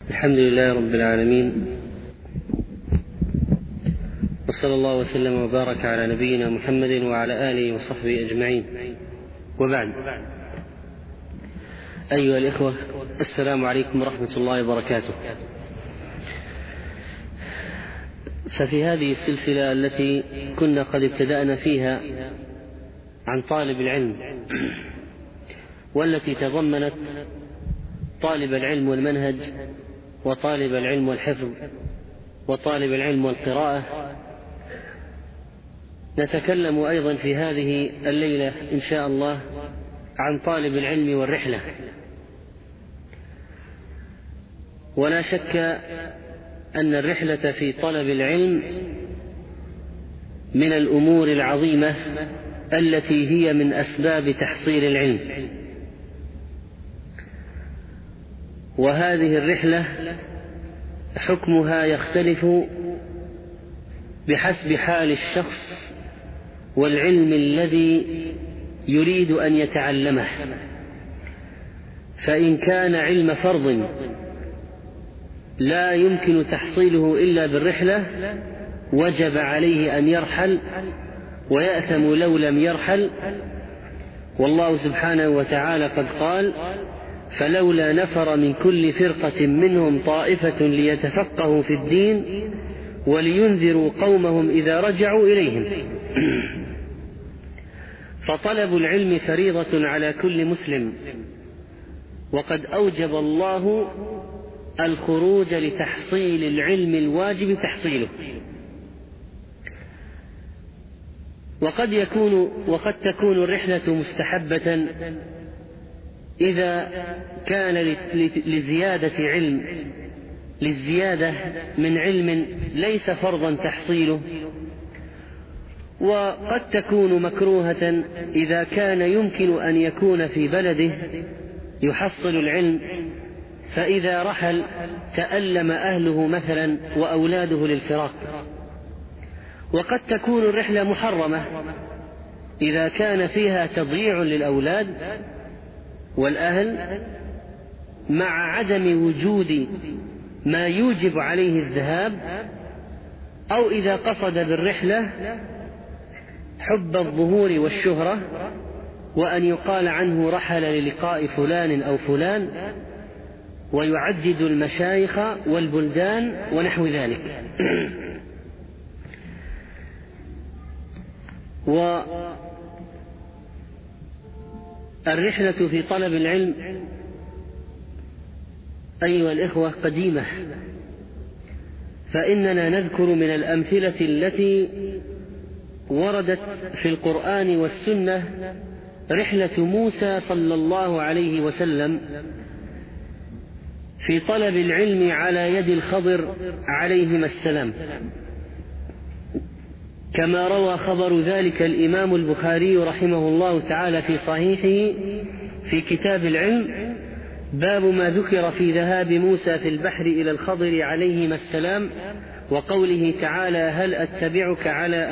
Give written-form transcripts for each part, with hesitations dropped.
الحمد لله رب العالمين، وصلى الله وسلم وبارك على نبينا محمد وعلى آله وصحبه أجمعين، وبعد. أيها الإخوة، السلام عليكم ورحمة الله وبركاته. ففي هذه السلسلة التي كنا قد ابتدأنا فيها عن طالب العلم، والتي تضمنت طالب العلم والمنهج، وطالب العلم والحفظ، وطالب العلم والقراءة، نتكلم أيضا في هذه الليلة إن شاء الله عن طالب العلم والرحلة. ولا شك أن الرحلة في طلب العلم من الأمور العظيمة التي هي من أسباب تحصيل العلم، وهذه الرحلة حكمها يختلف بحسب حال الشخص والعلم الذي يريد أن يتعلمه. فإن كان علم فرض لا يمكن تحصيله إلا بالرحلة وجب عليه أن يرحل، ويأثم لو لم يرحل. والله سبحانه وتعالى قد قال: فلولا نفر من كل فرقة منهم طائفة ليتفقهوا في الدين ولينذروا قومهم إذا رجعوا إليهم. فطلب العلم فريضة على كل مسلم، وقد أوجب الله الخروج لتحصيل العلم الواجب تحصيله. وقد تكون الرحلة مستحبة إذا كان للزيادة من علم ليس فرضا تحصيله، وقد تكون مكروهة إذا كان يمكن أن يكون في بلده يحصل العلم، فإذا رحل تألم أهله مثلا وأولاده للفراق. وقد تكون الرحلة محرمة إذا كان فيها تضييع للأولاد والأهل مع عدم وجود ما يوجب عليه الذهاب، أو إذا قصد بالرحلة حب الظهور والشهرة، وأن يقال عنه رحل للقاء فلان أو فلان، ويعدد المشايخ والبلدان ونحو ذلك. والرحلة في طلب العلم أيها الإخوة قديمة، فإننا نذكر من الأمثلة التي وردت في القرآن والسنة رحلة موسى صلى الله عليه وسلم في طلب العلم على يد الخضر عليهما السلام، كما روى خبر ذلك الإمام البخاري رحمه الله تعالى في صحيحه في كتاب العلم، باب ما ذكر في ذهاب موسى في البحر إلى الخضر عليهما السلام، وقوله تعالى: هل أتبعك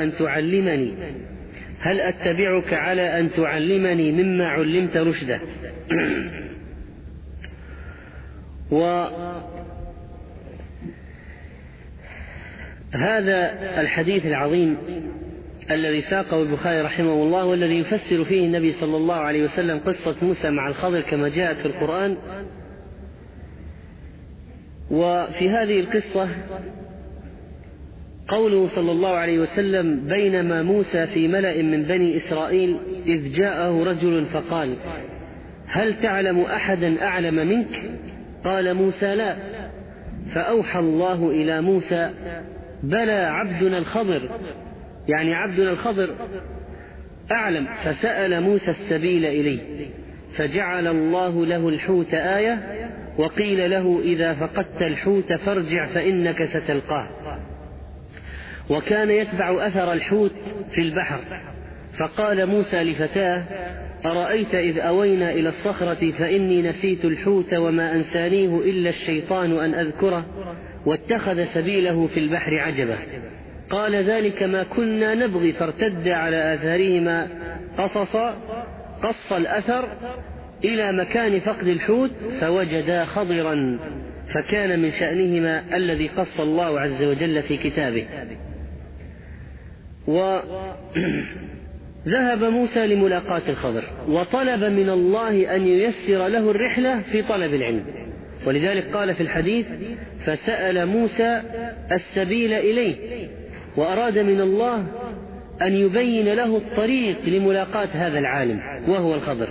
على أن تعلمني مما علمت رشدا. وهذا الحديث العظيم الذي ساقه البخاري رحمه الله، والذي يفسر فيه النبي صلى الله عليه وسلم قصة موسى مع الخضر كما جاءت في القرآن. وفي هذه القصة قوله صلى الله عليه وسلم: بينما موسى في ملأ من بني إسرائيل إذ جاءه رجل فقال: هل تعلم أحدا أعلم منك؟ قال موسى: لا. فأوحى الله إلى موسى: بلى عبدنا الخضر، يعني عبدنا الخضر أعلم. فسأل موسى السبيل إليه، فجعل الله له الحوت آية، وقيل له: إذا فقدت الحوت فارجع فإنك ستلقاه. وكان يتبع أثر الحوت في البحر. فقال موسى لفتاه: أرأيت إذ أوينا إلى الصخرة فإني نسيت الحوت وما أنسانيه إلا الشيطان أن أذكره واتخذ سبيله في البحر عجبا. قال: ذلك ما كنا نبغي. فارتد على آثارهما قص الأثر إلى مكان فقد الحوت، فوجدا خضرا فكان من شأنهما الذي قص الله عز وجل في كتابه. وذهب موسى لملاقاة الخضر وطلب من الله أن ييسر له الرحلة في طلب العلم، ولذلك قال في الحديث: فسأل موسى السبيل إليه، وأراد من الله أن يبين له الطريق لملاقاة هذا العالم وهو الخضر.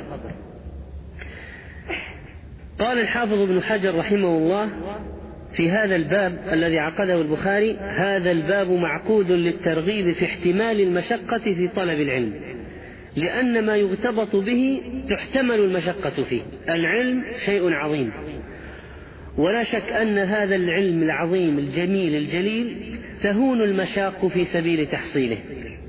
قال الحافظ ابن حجر رحمه الله في هذا الباب الذي عقده البخاري: هذا الباب معقود للترغيب في احتمال المشقة في طلب العلم، لأن ما يغتبط به تحتمل المشقة فيه. العلم شيء عظيم، ولا شك أن هذا العلم العظيم الجميل الجليل تهون المشاق في سبيل تحصيله.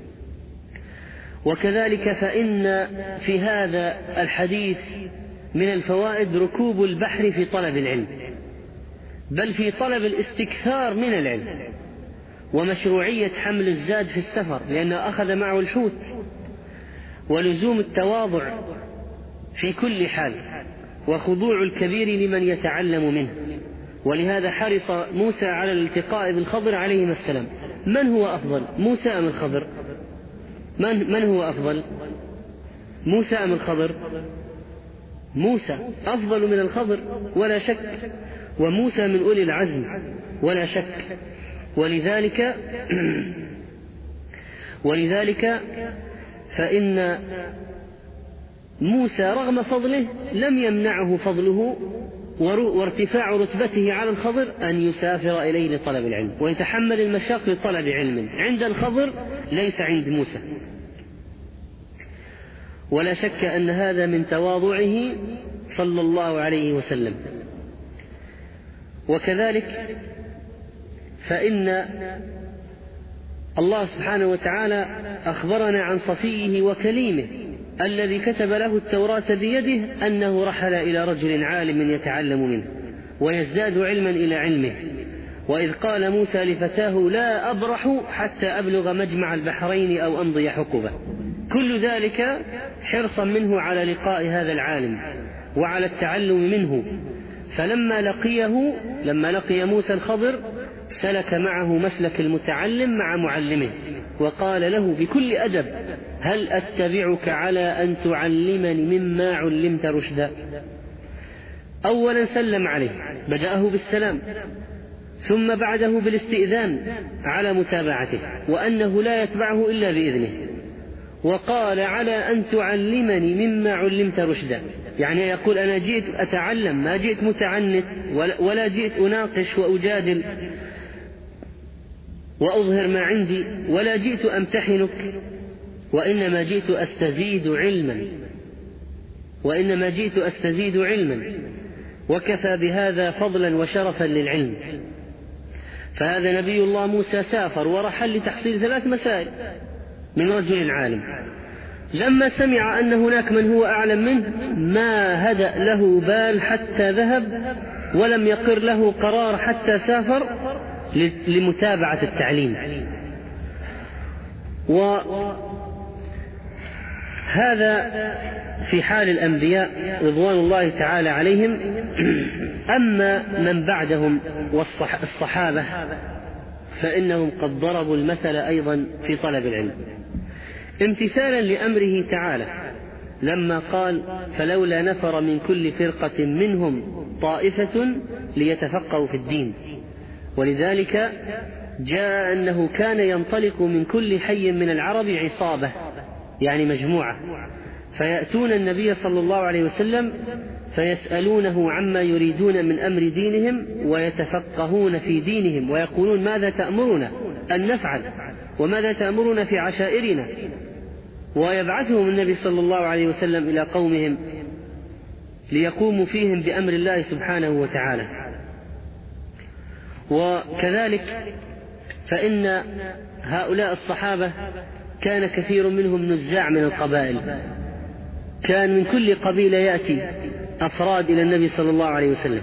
وكذلك فإن في هذا الحديث من الفوائد ركوب البحر في طلب العلم، بل في طلب الاستكثار من العلم، ومشروعية حمل الزاد في السفر لأنه أخذ معه الحوت، ولزوم التواضع في كل حال، وخضوع الكبير لمن يتعلم منه. ولهذا حرص موسى على الالتقاء بالخضر عليهما السلام. من هو أفضل، موسى أم الخضر؟ من هو أفضل، موسى أم الخضر؟ موسى أفضل من الخضر ولا شك، وموسى من أولي العزم ولا شك. ولذلك فإن موسى رغم فضله لم يمنعه فضله وارتفاع رتبته على الخضر أن يسافر إليه لطلب العلم ويتحمل المشاق لطلب علم عند الخضر ليس عند موسى. ولا شك أن هذا من تواضعه صلى الله عليه وسلم. وكذلك فإن الله سبحانه وتعالى أخبرنا عن صفيه وكليمه الذي كتب له التوراة بيده أنه رحل إلى رجل عالم يتعلم منه ويزداد علما إلى علمه. وإذ قال موسى لفتاه: لا أبرح حتى أبلغ مجمع البحرين أو أمضي حقبة. كل ذلك حرصا منه على لقاء هذا العالم وعلى التعلم منه. فلما لقي موسى الخضر سلك معه مسلك المتعلم مع معلمه، وقال له بكل أدب: هل أتبعك على أن تعلمني مما علمت رشدا؟ أولا سلم عليه، بدأه بالسلام، ثم بعده بالاستئذان على متابعته وأنه لا يتبعه إلا بإذنه، وقال: على أن تعلمني مما علمت رشدا، يعني يقول أنا جئت أتعلم، ما جئت متعنت ولا جئت أناقش وأجادل وأظهر ما عندي، ولا جئت أمتحنك، وإنما جئت أستزيد علما، وكفى بهذا فضلا وشرفا للعلم. فهذا نبي الله موسى سافر ورحل لتحصيل 3 مسائل من رجل عالم. لما سمع أن هناك من هو أعلم منه ما هدأ له بال حتى ذهب، ولم يقر له قرار حتى سافر لمتابعة التعليم. وهذا في حال الأنبياء رضوان الله تعالى عليهم. أما من بعدهم والصحابة فإنهم قد ضربوا المثل أيضا في طلب العلم، امتثالا لأمره تعالى لما قال: فلولا نفر من كل فرقة منهم طائفة ليتفقهوا في الدين. ولذلك جاء أنه كان ينطلق من كل حي من العرب عصابة، يعني مجموعة، فيأتون النبي صلى الله عليه وسلم فيسألونه عما يريدون من أمر دينهم ويتفقهون في دينهم، ويقولون: ماذا تأمرنا أن نفعل، وماذا تأمرنا في عشائرنا؟ ويبعثهم النبي صلى الله عليه وسلم إلى قومهم ليقوموا فيهم بأمر الله سبحانه وتعالى. وكذلك فإن هؤلاء الصحابة كان كثير منهم نزاع من القبائل، كان من كل قبيلة يأتي أفراد إلى النبي صلى الله عليه وسلم،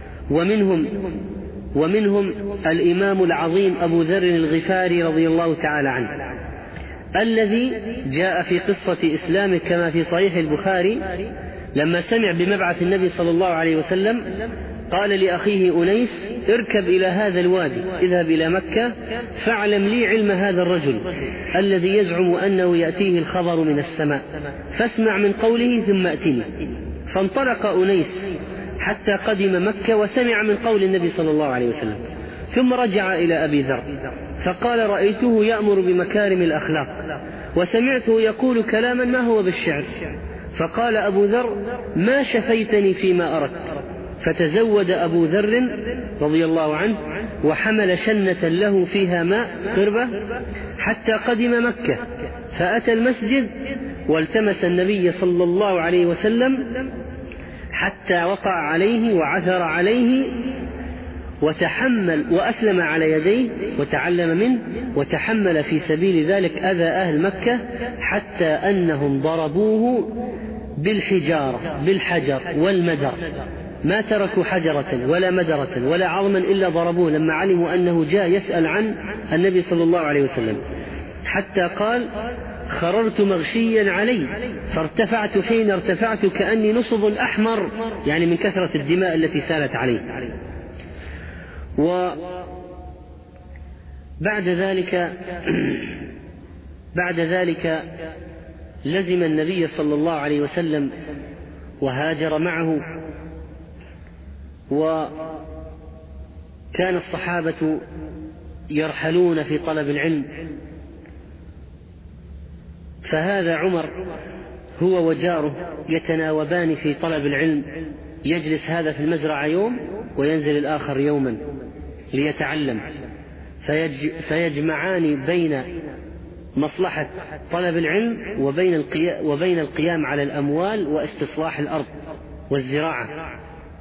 ومنهم الإمام العظيم أبو ذر الغفاري رضي الله تعالى عنه، الذي جاء في قصة إسلامه كما في صحيح البخاري لما سمع بمبعث النبي صلى الله عليه وسلم قال لأخيه أنيس: اركب إلى هذا الوادي، اذهب إلى مكة فاعلم لي علم هذا الرجل الذي يزعم أنه يأتيه الخبر من السماء، فاسمع من قوله ثم أتني. فانطلق أنيس حتى قدم مكة وسمع من قول النبي صلى الله عليه وسلم، ثم رجع إلى أبي ذر فقال: رأيته يأمر بمكارم الأخلاق وسمعته يقول كلاما ما هو بالشعر. فقال أبو ذر: ما شفيتني فيما أردت. فتزود أبو ذر رضي الله عنه وحمل شنة له فيها ماء قربة حتى قدم مكة، فأتى المسجد والتمس النبي صلى الله عليه وسلم حتى وقع عليه وعثر عليه وتحمل وأسلم على يديه وتعلم منه، وتحمل في سبيل ذلك أذى أهل مكة حتى أنهم ضربوه بالحجر والمدر، ما تركوا حجرة ولا مدرة ولا عظما إلا ضربوه لما علموا أنه جاء يسأل عن النبي صلى الله عليه وسلم، حتى قال: خررت مغشيا علي فارتفعت، حين ارتفعت كأني نصب أحمر، يعني من كثرة الدماء التي سالت عليه. وبعد ذلك لزم النبي صلى الله عليه وسلم وهاجر معه، وكان الصحابة يرحلون في طلب العلم، فهذا عمر هو وجاره يتناوبان في طلب العلم، يجلس هذا في المزرعة يوم وينزل الآخر يوما ليتعلم، فيجمعان بين مصلحة طلب العلم وبين القيام على الأموال واستصلاح الأرض والزراعة.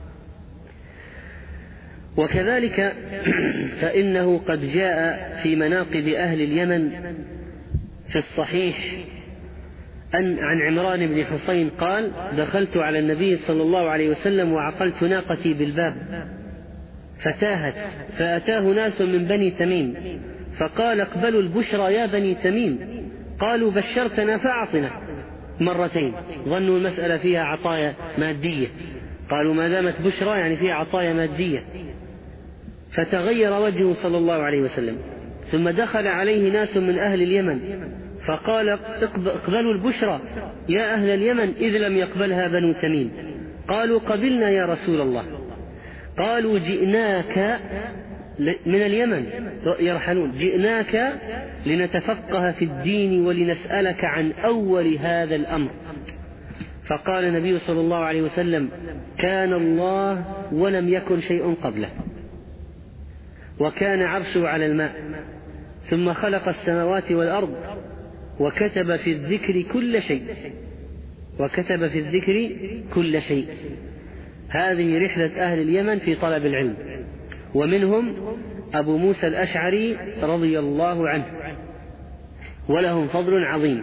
وكذلك فإنه قد جاء في مناقب أهل اليمن في الصحيح عن عمران بن حسين قال: دخلت على النبي صلى الله عليه وسلم وعقلت ناقتي بالباب فتاهت، فأتاه ناس من بني تميم فقال: اقبلوا البشرى يا بني تميم. قالوا: بشرتنا فأعطنا، مرتين، ظنوا المسألة فيها عطايا مادية، قالوا ما دامت بشرى يعني فيها عطايا مادية، فتغير وجهه صلى الله عليه وسلم. ثم دخل عليه ناس من أهل اليمن فقال: اقبلوا البشرى يا أهل اليمن، إذ لم يقبلها بنو تميم. قالوا: قبلنا يا رسول الله. قالوا: جئناك من اليمن يرحلون، جئناك لنتفقه في الدين ولنسألك عن أول هذا الأمر. فقال النبي صلى الله عليه وسلم: كان الله ولم يكن شيء قبله، وكان عرشه على الماء، ثم خلق السماوات والأرض، وكتب في الذكر كل شيء. هذه رحلة أهل اليمن في طلب العلم، ومنهم أبو موسى الأشعري رضي الله عنه، ولهم فضل عظيم.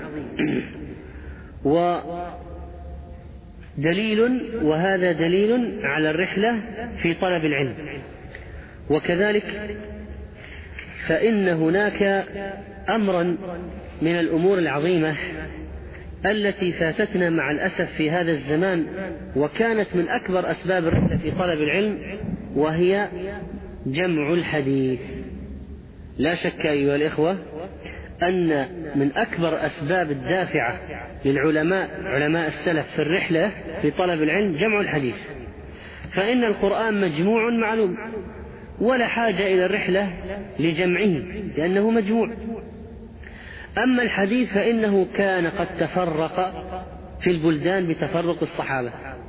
وهذا دليل على الرحلة في طلب العلم. وكذلك فإن هناك أمرا من الأمور العظيمة التي فاتتنا مع الأسف في هذا الزمان، وكانت من أكبر أسباب الرحلة في طلب العلم، وهي جمع الحديث. لا شك أيها الإخوة أن من أكبر أسباب الدافعة علماء السلف في الرحلة في طلب العلم جمع الحديث، فإن القرآن مجموع معلوم، ولا حاجة إلى الرحلة لجمعه لأنه مجموع. أما الحديث فإنه كان قد تفرق في البلدان بتفرق الصحابة،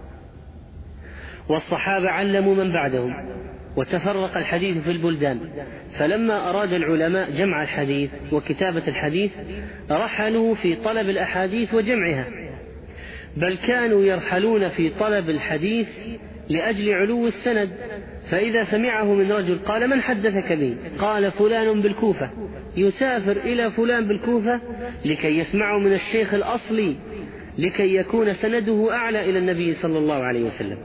والصحابة علموا من بعدهم، وتفرق الحديث في البلدان، فلما أراد العلماء جمع الحديث وكتابة الحديث رحلوا في طلب الأحاديث وجمعها، بل كانوا يرحلون في طلب الحديث لأجل علو السند، فإذا سمعه من رجل قال: من حدثك به؟ قال: فلان بالكوفة، يسافر إلى فلان بالكوفة لكي يسمعه من الشيخ الأصلي، لكي يكون سنده أعلى إلى النبي صلى الله عليه وسلم.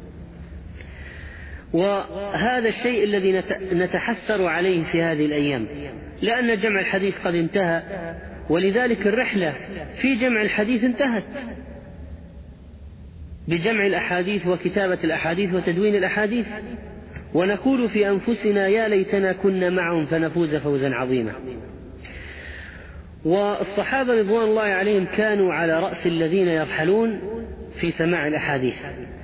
وهذا الشيء الذي نتحسر عليه في هذه الأيام، لأن جمع الحديث قد انتهى، ولذلك الرحلة في جمع الحديث انتهت بجمع الأحاديث وكتابة الأحاديث وتدوين الأحاديث، ونقول في أنفسنا يا ليتنا كنا معهم فنفوز فوزا عظيما. والصحابة رضوان الله عليهم كانوا على رأس الذين يرحلون في سماع الأحاديث،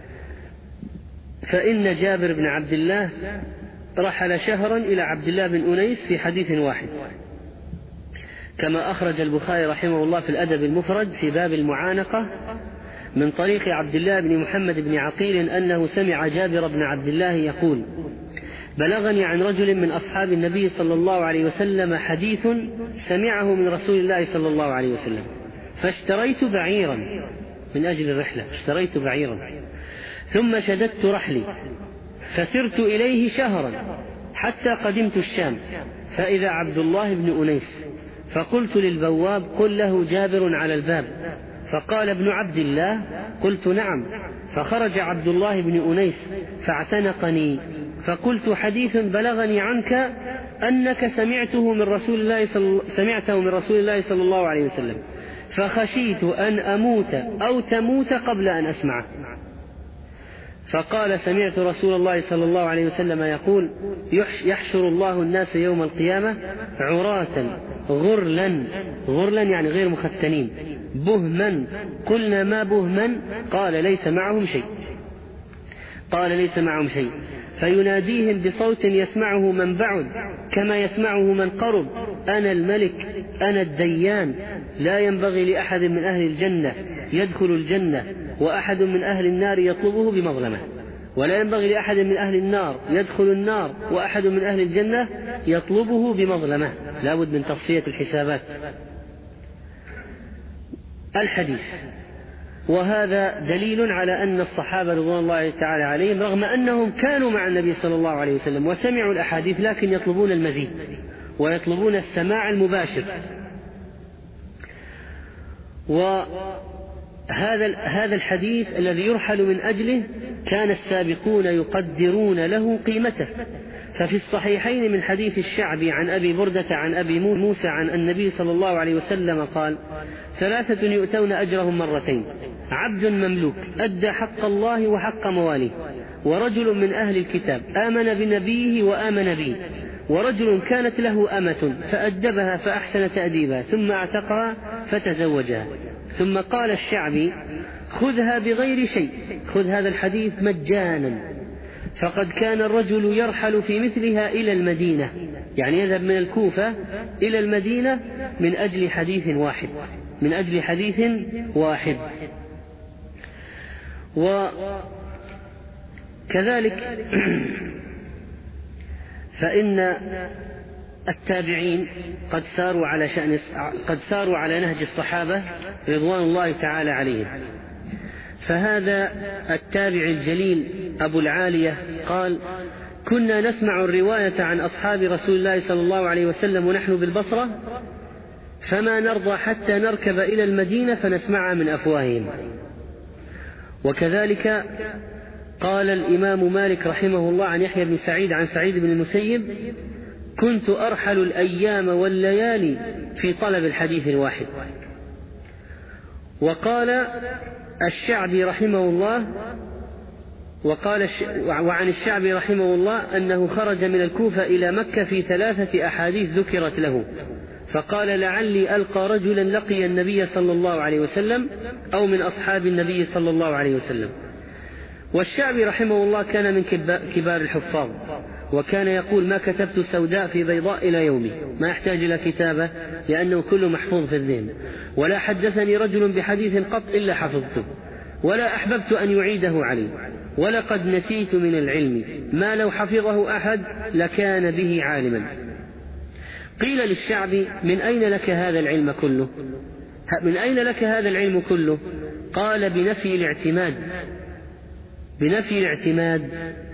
فإن جابر بن عبد الله رحل شهرا إلى عبد الله بن أنيس في حديث واحد، كما أخرج البخاري رحمه الله في الأدب المفرد في باب المعانقة من طريق عبد الله بن محمد بن عقيل أنه سمع جابر بن عبد الله يقول: بلغني عن رجل من أصحاب النبي صلى الله عليه وسلم حديث سمعه من رسول الله صلى الله عليه وسلم، فاشتريت بعيرا من أجل الرحلة، اشتريت بعيرا ثم شددت رحلي فسرت إليه شهرا حتى قدمت الشام، فإذا عبد الله بن أنيس، فقلت للبواب: قل له جابر على الباب. فقال: ابن عبد الله؟ قلت: نعم. فخرج عبد الله بن أنيس فاعتنقني، فقلت: حديث بلغني عنك أنك سمعته من رسول الله صلى الله عليه وسلم، فخشيت أن أموت أو تموت قبل أن أسمعه. فقال: سمعت رسول الله صلى الله عليه وسلم يقول: يحشر الله الناس يوم القيامة عراة غرلا يعني غير مختنين، بهما. قلنا: ما بهما؟ قال: ليس معهم شيء. فيناديهم بصوت يسمعه من بعد كما يسمعه من قرب: أنا الملك، أنا الديان، لا ينبغي لأحد من أهل الجنة يدخل الجنة وأحد من أهل النار يطلبه بمظلمة، ولا ينبغي لأحد من أهل النار يدخل النار وأحد من أهل الجنة يطلبه بمظلمة. لا بد من تصفية الحسابات. الحديث، وهذا دليل على أن الصحابة رضوان الله تعالى عليهم رغم أنهم كانوا مع النبي صلى الله عليه وسلم وسمعوا الأحاديث لكن يطلبون المزيد ويطلبون السماع المباشر. وهذا الحديث الذي يرحل من أجله كان السابقون يقدرون له قيمته. ففي الصحيحين من حديث الشعبي عن أبي بردة عن أبي موسى عن النبي صلى الله عليه وسلم قال: 3 يؤتون أجرهم مرتين: عبد مملوك أدى حق الله وحق مواليه، ورجل من أهل الكتاب آمن بنبيه وآمن به، ورجل كانت له أمة فأدبها فأحسن تأديبها ثم اعتقها فتزوجها. ثم قال الشعبي: خذها بغير شيء، خذ هذا الحديث مجانا، فقد كان الرجل يرحل في مثلها إلى المدينة، يعني يذهب من الكوفة إلى المدينة من أجل حديث واحد. وكذلك فإن التابعين قد ساروا على نهج الصحابة رضوان الله تعالى عليهم. فهذا التابع الجليل أبو العالية قال: كنا نسمع الرواية عن أصحاب رسول الله صلى الله عليه وسلم ونحن بالبصرة، فما نرضى حتى نركب إلى المدينة فنسمعها من أفواههم. وكذلك قال الإمام مالك رحمه الله عن يحيى بن سعيد عن سعيد بن المسيب: كنت أرحل الأيام والليالي في طلب الحديث الواحد. وقال الشعبي رحمه الله وعن الشعبي رحمه الله أنه خرج من الكوفة إلى مكة في 3 أحاديث ذكرت له، فقال: لعلي ألقى رجلا لقي النبي صلى الله عليه وسلم أو من أصحاب النبي صلى الله عليه وسلم. والشعبي رحمه الله كان من كبار الحفاظ، وكان يقول: ما كتبت سوداء في بيضاء إلى يومي، ما يحتاج إلى كتابة لأنه كله محفوظ في الذهن، ولا حدثني رجل بحديث قط إلا حفظته، ولا أحببت أن يعيده علي، ولقد نسيت من العلم ما لو حفظه أحد لكان به عالما. قيل للشعبي: من أين لك هذا العلم كله؟ قال: بنفي الاعتماد،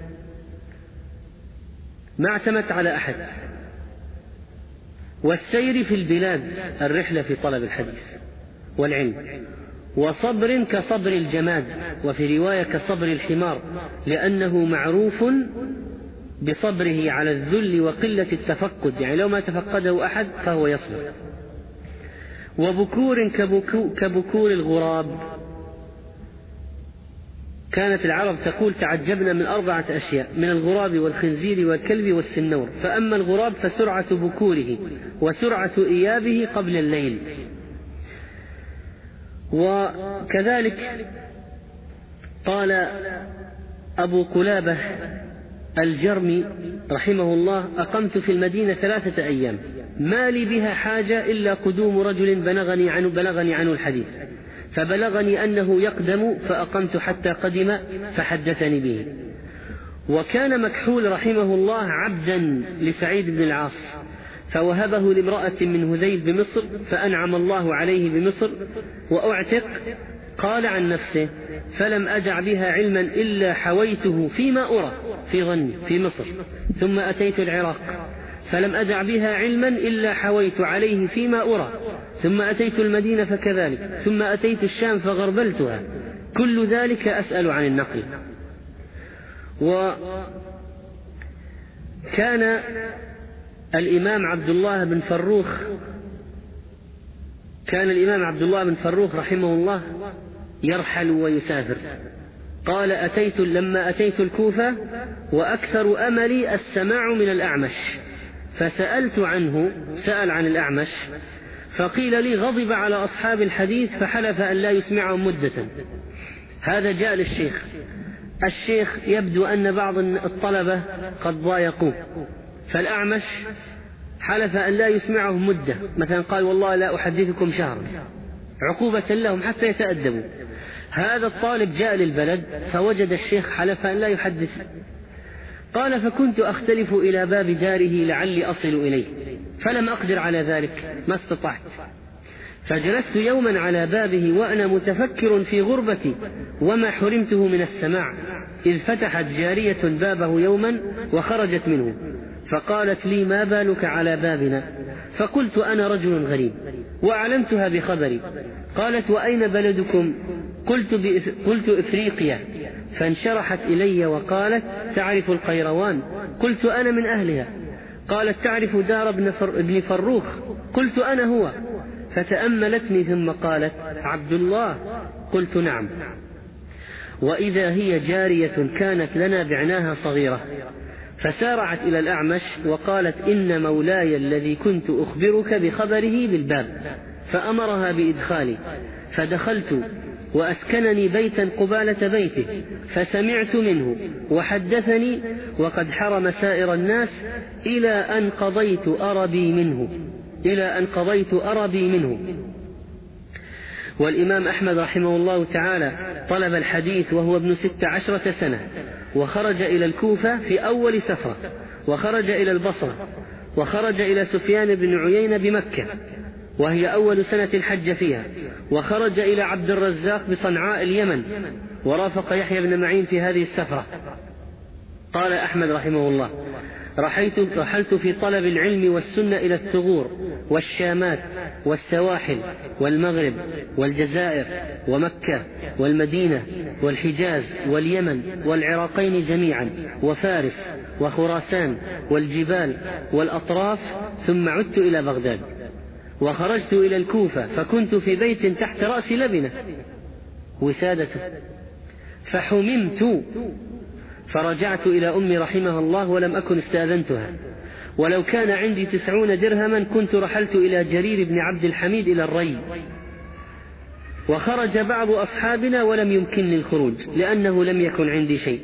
ما اعتمدت على أحد، والسير في البلاد، الرحلة في طلب الحديث والعلم، وصبر كصبر الجماد، وفي رواية كصبر الحمار، لأنه معروف بصبره على الذل وقلة التفقد، يعني لو ما تفقده أحد فهو يصبر. وبكور كبكور الغراب، كانت العرب تقول تعجبنا من 4 أشياء: من الغراب والخنزير والكلب والسنور، فأما الغراب فسرعة بكوره وسرعة إيابه قبل الليل. وكذلك قال أبو قلابة الجرمي رحمه الله: أقمت في المدينة 3 أيام ما لي بها حاجة إلا قدوم رجل بلغني عنه الحديث، فبلغني أنه يقدم فأقمت حتى قدم فحدثني به. وكان مكحول رحمه الله عبدا لسعيد بن العاص، فوهبه لامرأة من هذيل بمصر، فأنعم الله عليه بمصر وأعتق. قال عن نفسه: فلم أدع بها علما إلا حويته فيما أرى في ظني في مصر، ثم أتيت العراق فلم أدع بها علما إلا حويت عليه فيما أرى، ثم أتيت المدينة فكذلك، ثم أتيت الشام فغربلتها، كل ذلك أسأل عن النقل. وكان الإمام عبد الله بن فروخ رحمه الله يرحل ويسافر. قال: لما أتيت الكوفة وأكثر أملي السماع من الأعمش، فسألت عنه، سأل عن الأعمش، فقيل لي: غضب على أصحاب الحديث فحلف أن لا يسمعهم مدة. هذا جاء للشيخ. الشيخ يبدو أن بعض الطلبة قد ضايقوه، فالأعمش حلف أن لا يسمعهم مدة، مثلا قال: والله لا أحدثكم شهرا، عقوبة لهم حتى يتأدبوا. هذا الطالب جاء للبلد فوجد الشيخ حلف أن لا يحدث. قال: فكنت أختلف إلى باب داره لعلي أصل إليه، فلم أقدر على ذلك، ما استطعت، فجلست يوما على بابه وأنا متفكر في غربتي وما حرمته من السماع، إذ فتحت جارية بابه يوما وخرجت منه، فقالت لي: ما بالك على بابنا؟ فقلت: أنا رجل غريب، وأعلمتها بخبري. قالت: وأين بلدكم؟ قلت: إفريقيا. فانشرحت إلي وقالت: تعرف القيروان؟ قلت: أنا من أهلها. قالت: تعرف دار ابن فروخ؟ قلت: أنا هو. فتأملتني ثم قالت: عبد الله؟ قلت: نعم. وإذا هي جارية كانت لنا بعناها صغيرة، فسارعت إلى الأعمش وقالت: إن مولاي الذي كنت أخبرك بخبره بالباب، فأمرها بإدخالي، فدخلت وأسكنني بيتا قبالة بيته، فسمعت منه وحدثني، وقد حرم سائر الناس إلى أن قضيت أربي منه. والإمام أحمد رحمه الله تعالى طلب الحديث وهو ابن 16 سنة، وخرج إلى الكوفة في أول سفرة، وخرج إلى البصرة، وخرج إلى سفيان بن عيينة بمكة وهي أول سنة الحج فيها، وخرج إلى عبد الرزاق بصنعاء اليمن، ورافق يحيى بن معين في هذه السفرة. قال أحمد رحمه الله: رحلت في طلب العلم والسنة إلى الثغور والشامات والسواحل والمغرب والجزائر ومكة والمدينة والحجاز واليمن والعراقين جميعا، وفارس وخراسان والجبال والأطراف، ثم عدت إلى بغداد، وخرجت إلى الكوفة، فكنت في بيت تحت رأس لبنة وسادته، فحممت، فرجعت إلى أمي رحمها الله ولم أكن استأذنتها، ولو كان عندي 90 درهما كنت رحلت إلى جرير بن عبد الحميد إلى الري. وخرج بعض أصحابنا ولم يمكنني الخروج لأنه لم يكن عندي شيء.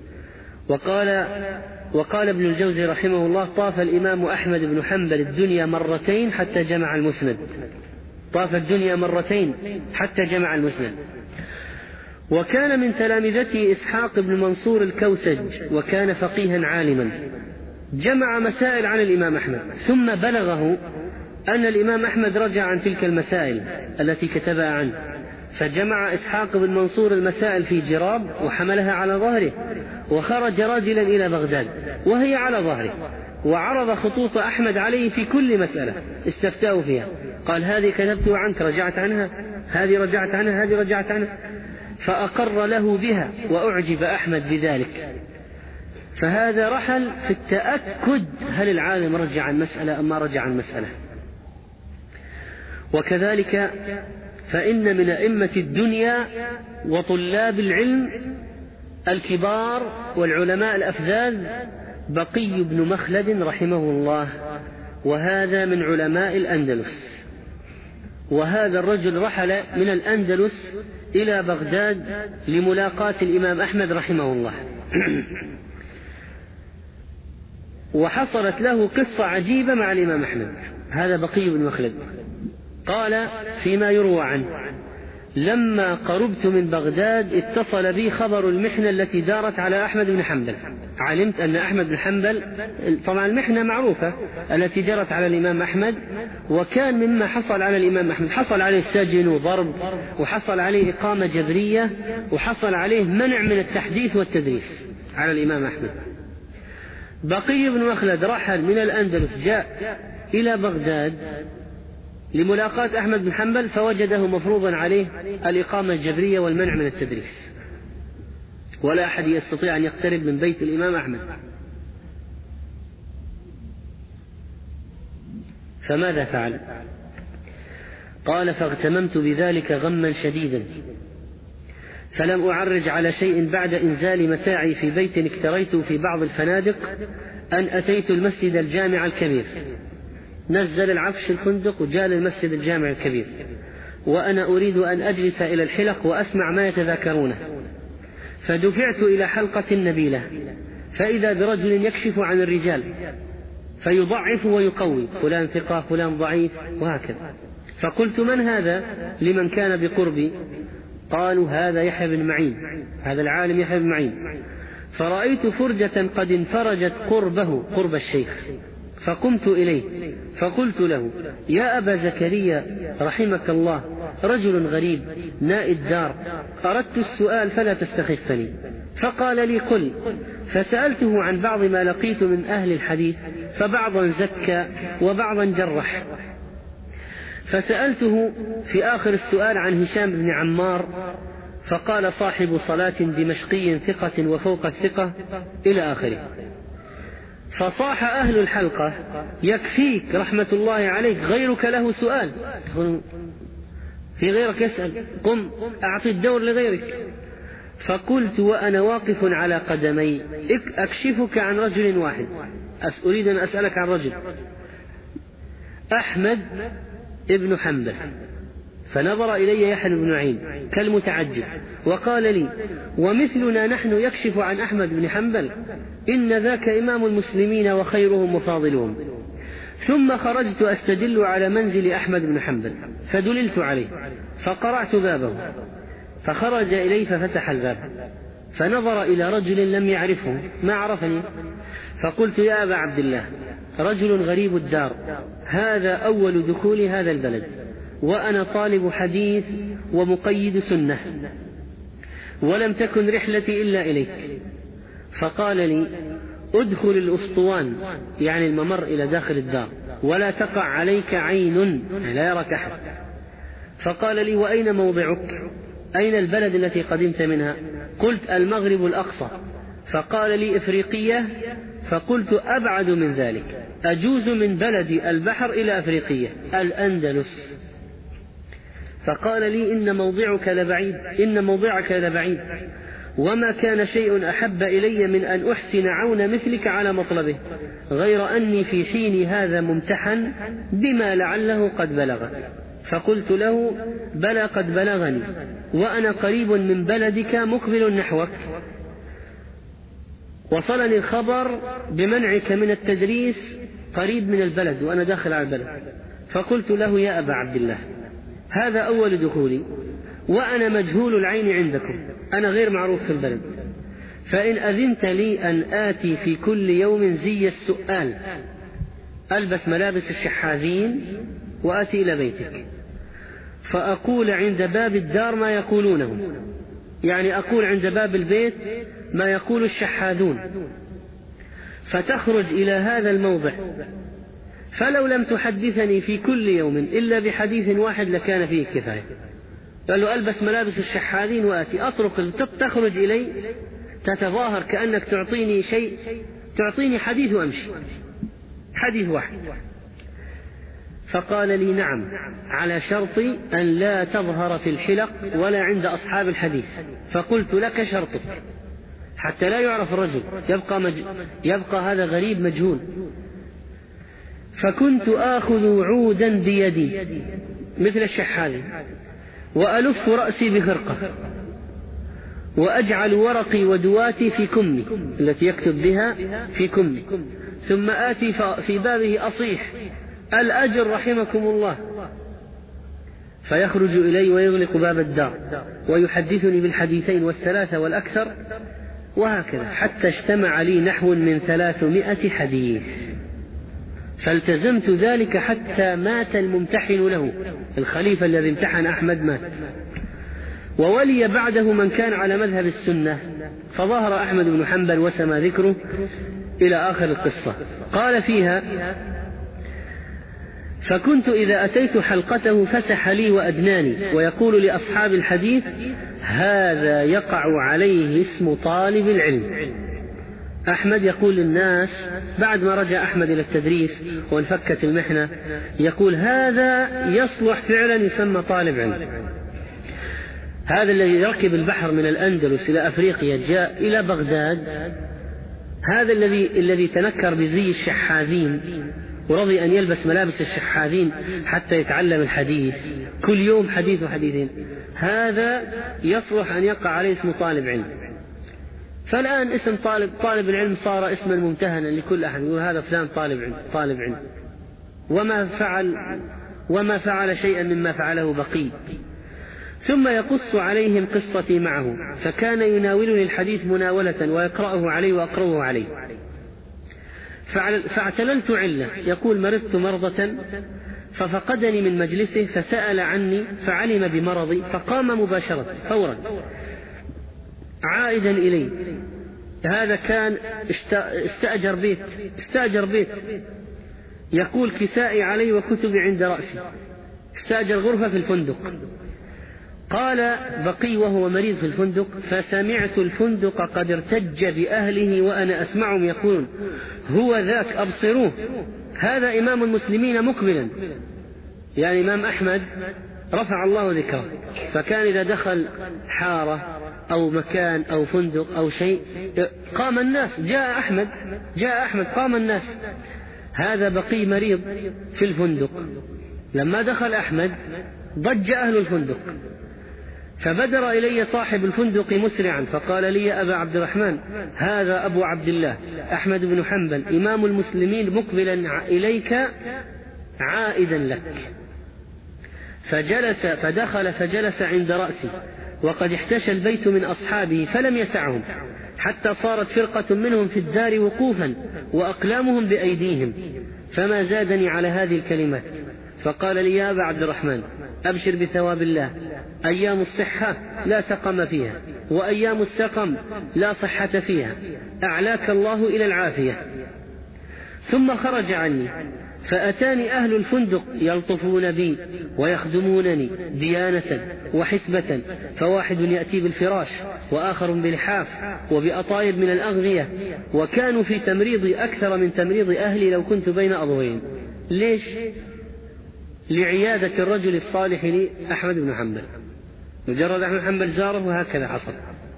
وقال ابن الجوزي رحمه الله: طاف الإمام أحمد بن حنبل الدنيا مرتين حتى جمع المسند. طاف الدنيا مرتين حتى جمع المسند. وكان من تلامذته إسحاق بن منصور الكوسج، وكان فقيها عالما، جمع مسائل عن الإمام أحمد، ثم بلغه أن الإمام أحمد رجع عن تلك المسائل التي كتبها عنه، فجمع إسحاق بن منصور المسائل في جراب وحملها على ظهره، وخرج راجلا إلى بغداد وهي على ظهره، وعرض خطوط أحمد عليه في كل مسألة استفتاه فيها، قال: هذه كتبت عنك رجعت عنها، هذه رجعت عنها، هذه رجعت عنها، فأقر له بها، وأعجب أحمد بذلك. فهذا رحل في التأكد هل العالم رجع عن مسألة أم ما رجع عن مسألة. وكذلك فإن من أئمة الدنيا وطلاب العلم الكبار والعلماء الأفذاذ بقي بن مخلد رحمه الله، وهذا من علماء الأندلس. وهذا الرجل رحل من الأندلس إلى بغداد لملاقاة الإمام أحمد رحمه الله. وحصلت له قصة عجيبة مع الإمام أحمد. هذا بقي بن مخلد قال فيما يروى عنه: لما قربت من بغداد اتصل بي خبر المحنة التي دارت على أحمد بن حنبل. علمت أن أحمد بن حنبل، طبعا المحنة معروفة التي جرت على الإمام أحمد، وكان مما حصل على الإمام أحمد حصل عليه سجن وضرب، وحصل عليه إقامة جبرية، وحصل عليه منع من التحديث والتدريس على الإمام أحمد. بقي بن مخلد رحل من الأندلس جاء إلى بغداد لملاقاة أحمد بن حنبل، فوجده مفروضا عليه الإقامة الجبرية والمنع من التدريس، ولا أحد يستطيع أن يقترب من بيت الإمام أحمد. فماذا فعل؟ قال: فاغتممت بذلك غما شديدا، فلم أعرج على شيء بعد إنزال متاعي في بيت اكتريته في بعض الفنادق أن أتيت المسجد الجامع الكبير. نزل العفش الفندق وجاء للمسجد الجامع الكبير، وأنا أريد أن أجلس إلى الحلق وأسمع ما يتذاكرونه. فدفعت إلى حلقة نبيلة، فإذا برجل يكشف عن الرجال فيضعف ويقوي، فلان ثقة فلان ضعيف وهكذا. فقلت: من هذا؟ لمن كان بقربي. قالوا: هذا يحيى بن معين، هذا العالم يحيى بن معين. فرأيت فرجة قد انفرجت قربه، قرب الشيخ، فقمت إليه فقلت له: يا أبا زكريا رحمك الله، رجل غريب نائي الدار، أردت السؤال فلا تستخفني. فقال لي: قل. فسألته عن بعض ما لقيت من أهل الحديث، فبعضا زكى وبعضا جرح. فسألته في آخر السؤال عن هشام بن عمار، فقال: صاحب صلاة دمشقي ثقة وفوق الثقة، إلى آخره. فصاح أهل الحلقة: يكفيك رحمة الله عليك، غيرك له سؤال، في غيرك يسأل، قم أعطي الدور لغيرك. فقلت وأنا واقف على قدمي: أكشفك عن رجل واحد، أريد أن أسألك عن رجل، أحمد ابن حنبل. فنظر إلي يحيى بن معين كالمتعجب وقال لي: ومثلنا نحن يكشف عن أحمد بن حنبل؟ إن ذاك إمام المسلمين وخيرهم وفاضلهم. ثم خرجت أستدل على منزل أحمد بن حنبل، فدللت عليه، فقرعت بابه، فخرج إلي ففتح الباب، فنظر إلى رجل لم يعرفه، ما عرفني. فقلت: يا أبا عبد الله، رجل غريب الدار، هذا أول دخول هذا البلد، وأنا طالب حديث ومقيد سنة، ولم تكن رحلتي إلا إليك. فقال لي: ادخل الأسطوان، يعني الممر إلى داخل الدار، ولا تقع عليك عين، لا يراك أحد. فقال لي: وأين موضعك؟ أين البلد التي قدمت منها؟ قلت: المغرب الأقصى. فقال لي: إفريقية؟ فقلت: أبعد من ذلك، أجوز من بلدي البحر إلى أفريقية، الأندلس. فقال لي: إن موضعك لبعيد، وما كان شيء أحب إلي من أن أحسن عون مثلك على مطلبه، غير أني في حين هذا ممتحن بما لعله قد بلغ. فقلت له: بلى قد بلغني، وأنا قريب من بلدك مقبل نحوك، وصلني الخبر بمنعك من التدريس قريب من البلد وأنا داخل على البلد. فقلت له: يا أبا عبد الله، هذا أول دخولي، وأنا مجهول العين عندكم، أنا غير معروف في البلد، فإن أذنت لي أن آتي في كل يوم زي السؤال، ألبس ملابس الشحاذين وآتي إلى بيتك، فأقول عند باب الدار ما يقولونه، يعني أقول عند باب البيت ما يقول الشحاذون، فتخرج إلى هذا الموضع، فلو لم تحدثني في كل يوم إلا بحديث واحد لكان فيه كفاية. قال له: ألبس ملابس الشحاذين وآتي، أطرق تخرج إلي، تتظاهر كأنك تعطيني شيء، تعطيني حديث وأمشي، حديث واحد. فقال لي: نعم، على شرط أن لا تظهر في الحلق ولا عند أصحاب الحديث. فقلت: لك شرطك. حتى لا يعرف الرجل، يبقى هذا غريب مجهول. فكنت آخذ عودا بيدي مثل الشحاذي وألف رأسي بخرقة وأجعل ورقي ودواتي في كمي التي يكتب بها في كمي، ثم آتي في بابه أصيح: الأجر رحمكم الله، فيخرج إلي ويغلق باب الدار ويحدثني بالحديثين والثلاثة والأكثر، وهكذا حتى اجتمع لي نحو من 300 حديث. فالتزمت ذلك حتى مات الممتحن له، الخليفة الذي امتحن أحمد مات، وولي بعده من كان على مذهب السنة، فظهر أحمد بن حنبل وسمى ذكره إلى آخر القصة. قال فيها: فكنت إذا أتيت حلقته فسح لي وأدناني، ويقول لأصحاب الحديث: هذا يقع عليه اسم طالب العلم. أحمد يقول للناس بعد ما رجع أحمد إلى التدريس وانفكت المحنة، يقول: هذا يصلح فعلا يسمى طالب علم. هذا الذي ركب البحر من الأندلس إلى أفريقيا جاء إلى بغداد، هذا الذي تنكر بزي الشحاذين ورضي أن يلبس ملابس الشحاذين حتى يتعلم الحديث كل يوم حديث وحديثين، هذا يصلح أن يقع عليه اسم طالب علم. فالآن اسم طالب العلم صار اسما ممتهنا لكل أحد، يقول هذا فلان طالب علم، وما فعل شيئا مما فعله بقي. ثم يقص عليهم قصتي معه، فكان يناولني الحديث مناولة ويقرأه علي وأقرأه عليه. فاعتللت علة، يقول: مرضت مرضة ففقدني من مجلسه فسأل عني فعلم بمرضي فقام مباشرة فورا عائدا إلي. هذا كان استأجر بيت، يقول: كسائي علي وكتبي عند رأسي، استأجر غرفة في الفندق. قال بقي وهو مريض في الفندق: فسمعت الفندق قد ارتج بأهله وأنا أسمعهم يقولون: هو ذاك أبصروه، هذا إمام المسلمين مقبلا، يعني إمام أحمد رفع الله ذكره. فكان إذا دخل حارة أو مكان أو فندق أو شيء قام الناس: جاء أحمد قام الناس. هذا بقي مريض في الفندق، لما دخل أحمد ضج أهل الفندق، فبدر إلي صاحب الفندق مسرعا فقال لي: يا أبا عبد الرحمن، هذا أبو عبد الله أحمد بن حنبل إمام المسلمين مقبلا إليك عائدا لك. فجلس عند رأسي، وقد احتشى البيت من أصحابه فلم يسعهم، حتى صارت فرقة منهم في الدار وقوفا وأقلامهم بأيديهم، فما زادني على هذه الكلمات. فقال لي: يا أبا عبد الرحمن، أبشر بثواب الله، أيام الصحة لا سقم فيها، وأيام السقم لا صحة فيها، أعلاك الله إلى العافية. ثم خرج عني، فأتاني أهل الفندق يلطفون بي ويخدمونني ديانة وحسبة، فواحد يأتي بالفراش وآخر بلحاف وبأطايب من الأغذية، وكانوا في تمريضي أكثر من تمريض أهلي لو كنت بين أظهرين. ليش؟ لعيادة الرجل الصالح لي أحمد بن حنبل، مجرد أحمد بن حنبل زاره وهكذا حصل.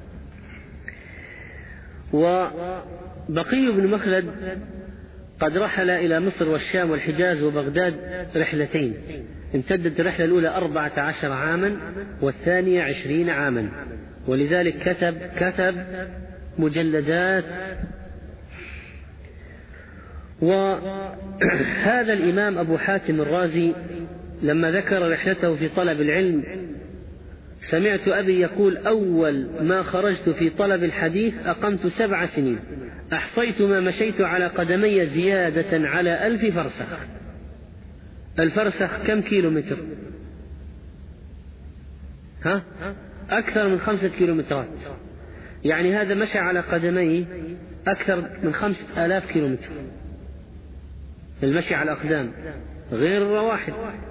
وبقي بن مخلد قد رحل إلى مصر والشام والحجاز وبغداد رحلتين، امتدت الرحلة الأولى 14 عاما والثانية 20 عاما، ولذلك كتب مجلدات. وهذا الإمام أبو حاتم الرازي لما ذكر رحلته في طلب العلم، سمعت أبي يقول: أول ما خرجت في طلب الحديث أقمت 7 سنين، أحصيت ما مشيت على قدمي زيادة على 1000 فرسخ. الفرسخ كم كيلومتر؟ أكثر من 5 كيلومترات، يعني هذا مشى على قدميه أكثر من 5000 كيلومتر، المشي على الأقدام غير الرواحل.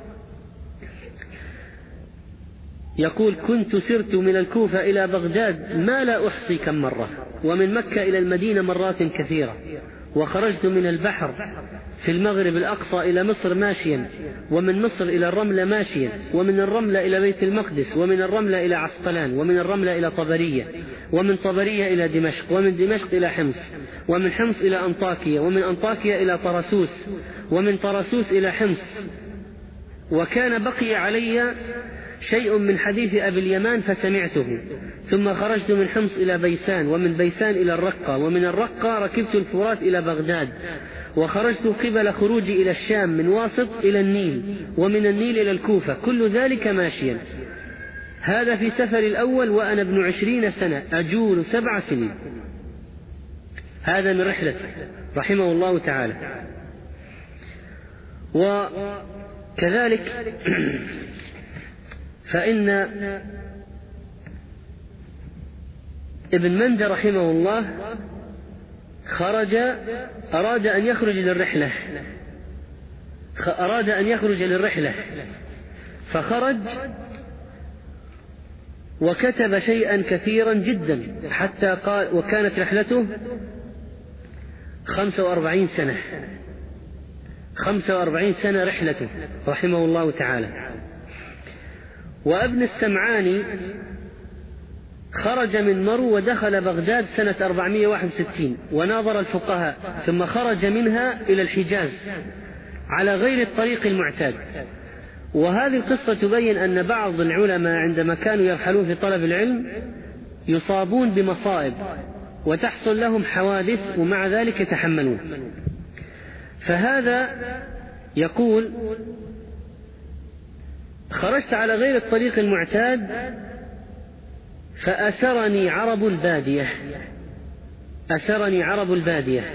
يقول: كنت سرت من الكوفة إلى بغداد ما لا أحصي كم مرة، ومن مكة إلى المدينة مرات كثيرة، وخرجت من البحر في المغرب الأقصى إلى مصر ماشيا، ومن مصر إلى الرملة ماشيا، ومن الرملة إلى بيت المقدس، ومن الرملة إلى عسقلان، ومن الرملة إلى طبرية، ومن طبرية إلى دمشق، ومن دمشق إلى حمص، ومن حمص إلى أنطاكية، ومن أنطاكية إلى طرسوس، ومن طرسوس إلى حمص. وكان بقي علي شيء من حديث أبي اليمان فسمعته. ثم خرجت من حمص إلى بيسان، ومن بيسان إلى الرقة، ومن الرقة ركبت الفرات إلى بغداد، وخرجت قبل خروجي إلى الشام من واسط إلى النيل، ومن النيل إلى الكوفة، كل ذلك ماشيا. هذا في سفر الأول وأنا ابن 20 سنة أجول 7 سنين. هذا من رحلته رحمه الله تعالى. وكذلك فإن ابن مندى رحمه الله أراد أن يخرج للرحلة فخرج وكتب شيئا كثيرا جدا حتى قال، وكانت رحلته 45 سنة 45 سنة رحلته رحمه الله تعالى. وابن السمعاني خرج من مرو ودخل بغداد سنة 461 وناظر الفقهاء، ثم خرج منها إلى الحجاز على غير الطريق المعتاد. وهذه القصة تبين أن بعض العلماء عندما كانوا يرحلون في طلب العلم يصابون بمصائب وتحصل لهم حوادث ومع ذلك يتحملون. فهذا يقول: خرجت على غير الطريق المعتاد فأسرني عرب البادية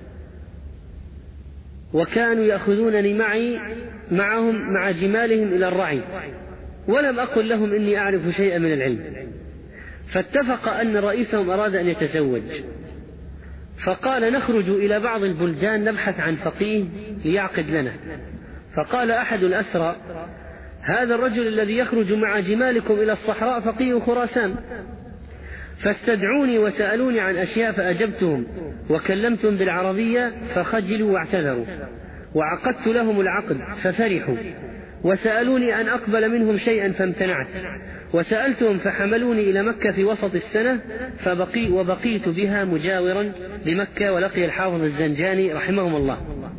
وكانوا يأخذونني معهم مع جمالهم إلى الرعي، ولم أقل لهم إني أعرف شيئا من العلم. فاتفق أن رئيسهم أراد أن يتزوج، فقال: نخرج إلى بعض البلدان نبحث عن فقيه ليعقد لنا. فقال أحد الأسرى: هذا الرجل الذي يخرج مع جمالكم إلى الصحراء فقيه خراسان. فاستدعوني وسألوني عن أشياء فأجبتهم، وكلمتهم بالعربية فخجلوا واعتذروا، وعقدت لهم العقد ففرحوا، وسألوني أن أقبل منهم شيئا فامتنعت، وسألتهم فحملوني إلى مكة في وسط السنة وبقيت بها مجاورا بمكة. ولقي الحافظ الزنجاني رحمهم الله.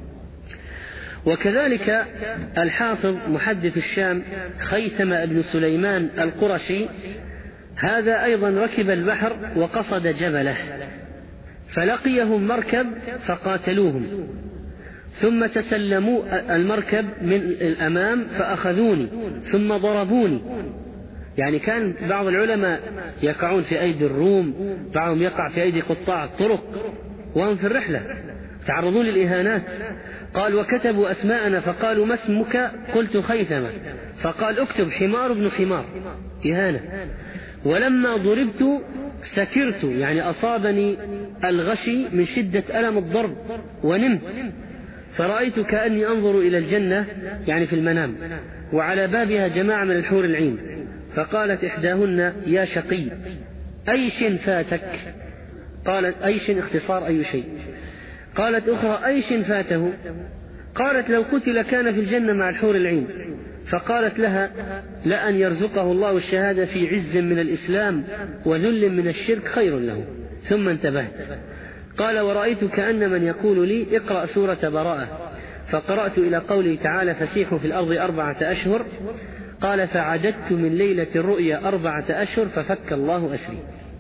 وكذلك الحافظ محدث الشام خيثم بن سليمان القرشي، هذا أيضا ركب البحر وقصد جبله، فلقيهم مركب فقاتلوهم، ثم تسلموا المركب من الأمام فأخذوني ثم ضربوني. يعني كان بعض العلماء يقعون في أيدي الروم، بعضهم يقع في أيدي قطاع الطرق وهم في الرحلة تعرضون للإهانات. قال: وكتبوا أسماءنا فقالوا: ما اسمك؟ قلت: خيثمة. فقال: اكتب حمار ابن حمار، إهانة. ولما ضربت سكرت، يعني أصابني الغشي من شدة ألم الضرب ونمت، فرأيت كأني أنظر إلى الجنة، يعني في المنام، وعلى بابها جماعة من الحور العين. فقالت إحداهن: يا شقي أي شيء فاتك؟ قالت: أي شيء اختصار أي شيء. قالت أخرى: أي شيء فاته؟ قالت: لو قتل كان في الجنة مع الحور العين. فقالت لها: لأن يرزقه الله الشهادة في عز من الإسلام وذل من الشرك خير له. ثم انتبهت. قال: ورأيت كأن من يقول لي: اقرأ سورة براءة. فقرأت إلى قوله تعالى: فسيحوا في الأرض 4 أشهر. قال: فعددت من ليلة الرؤيا 4 أشهر ففك الله أسري.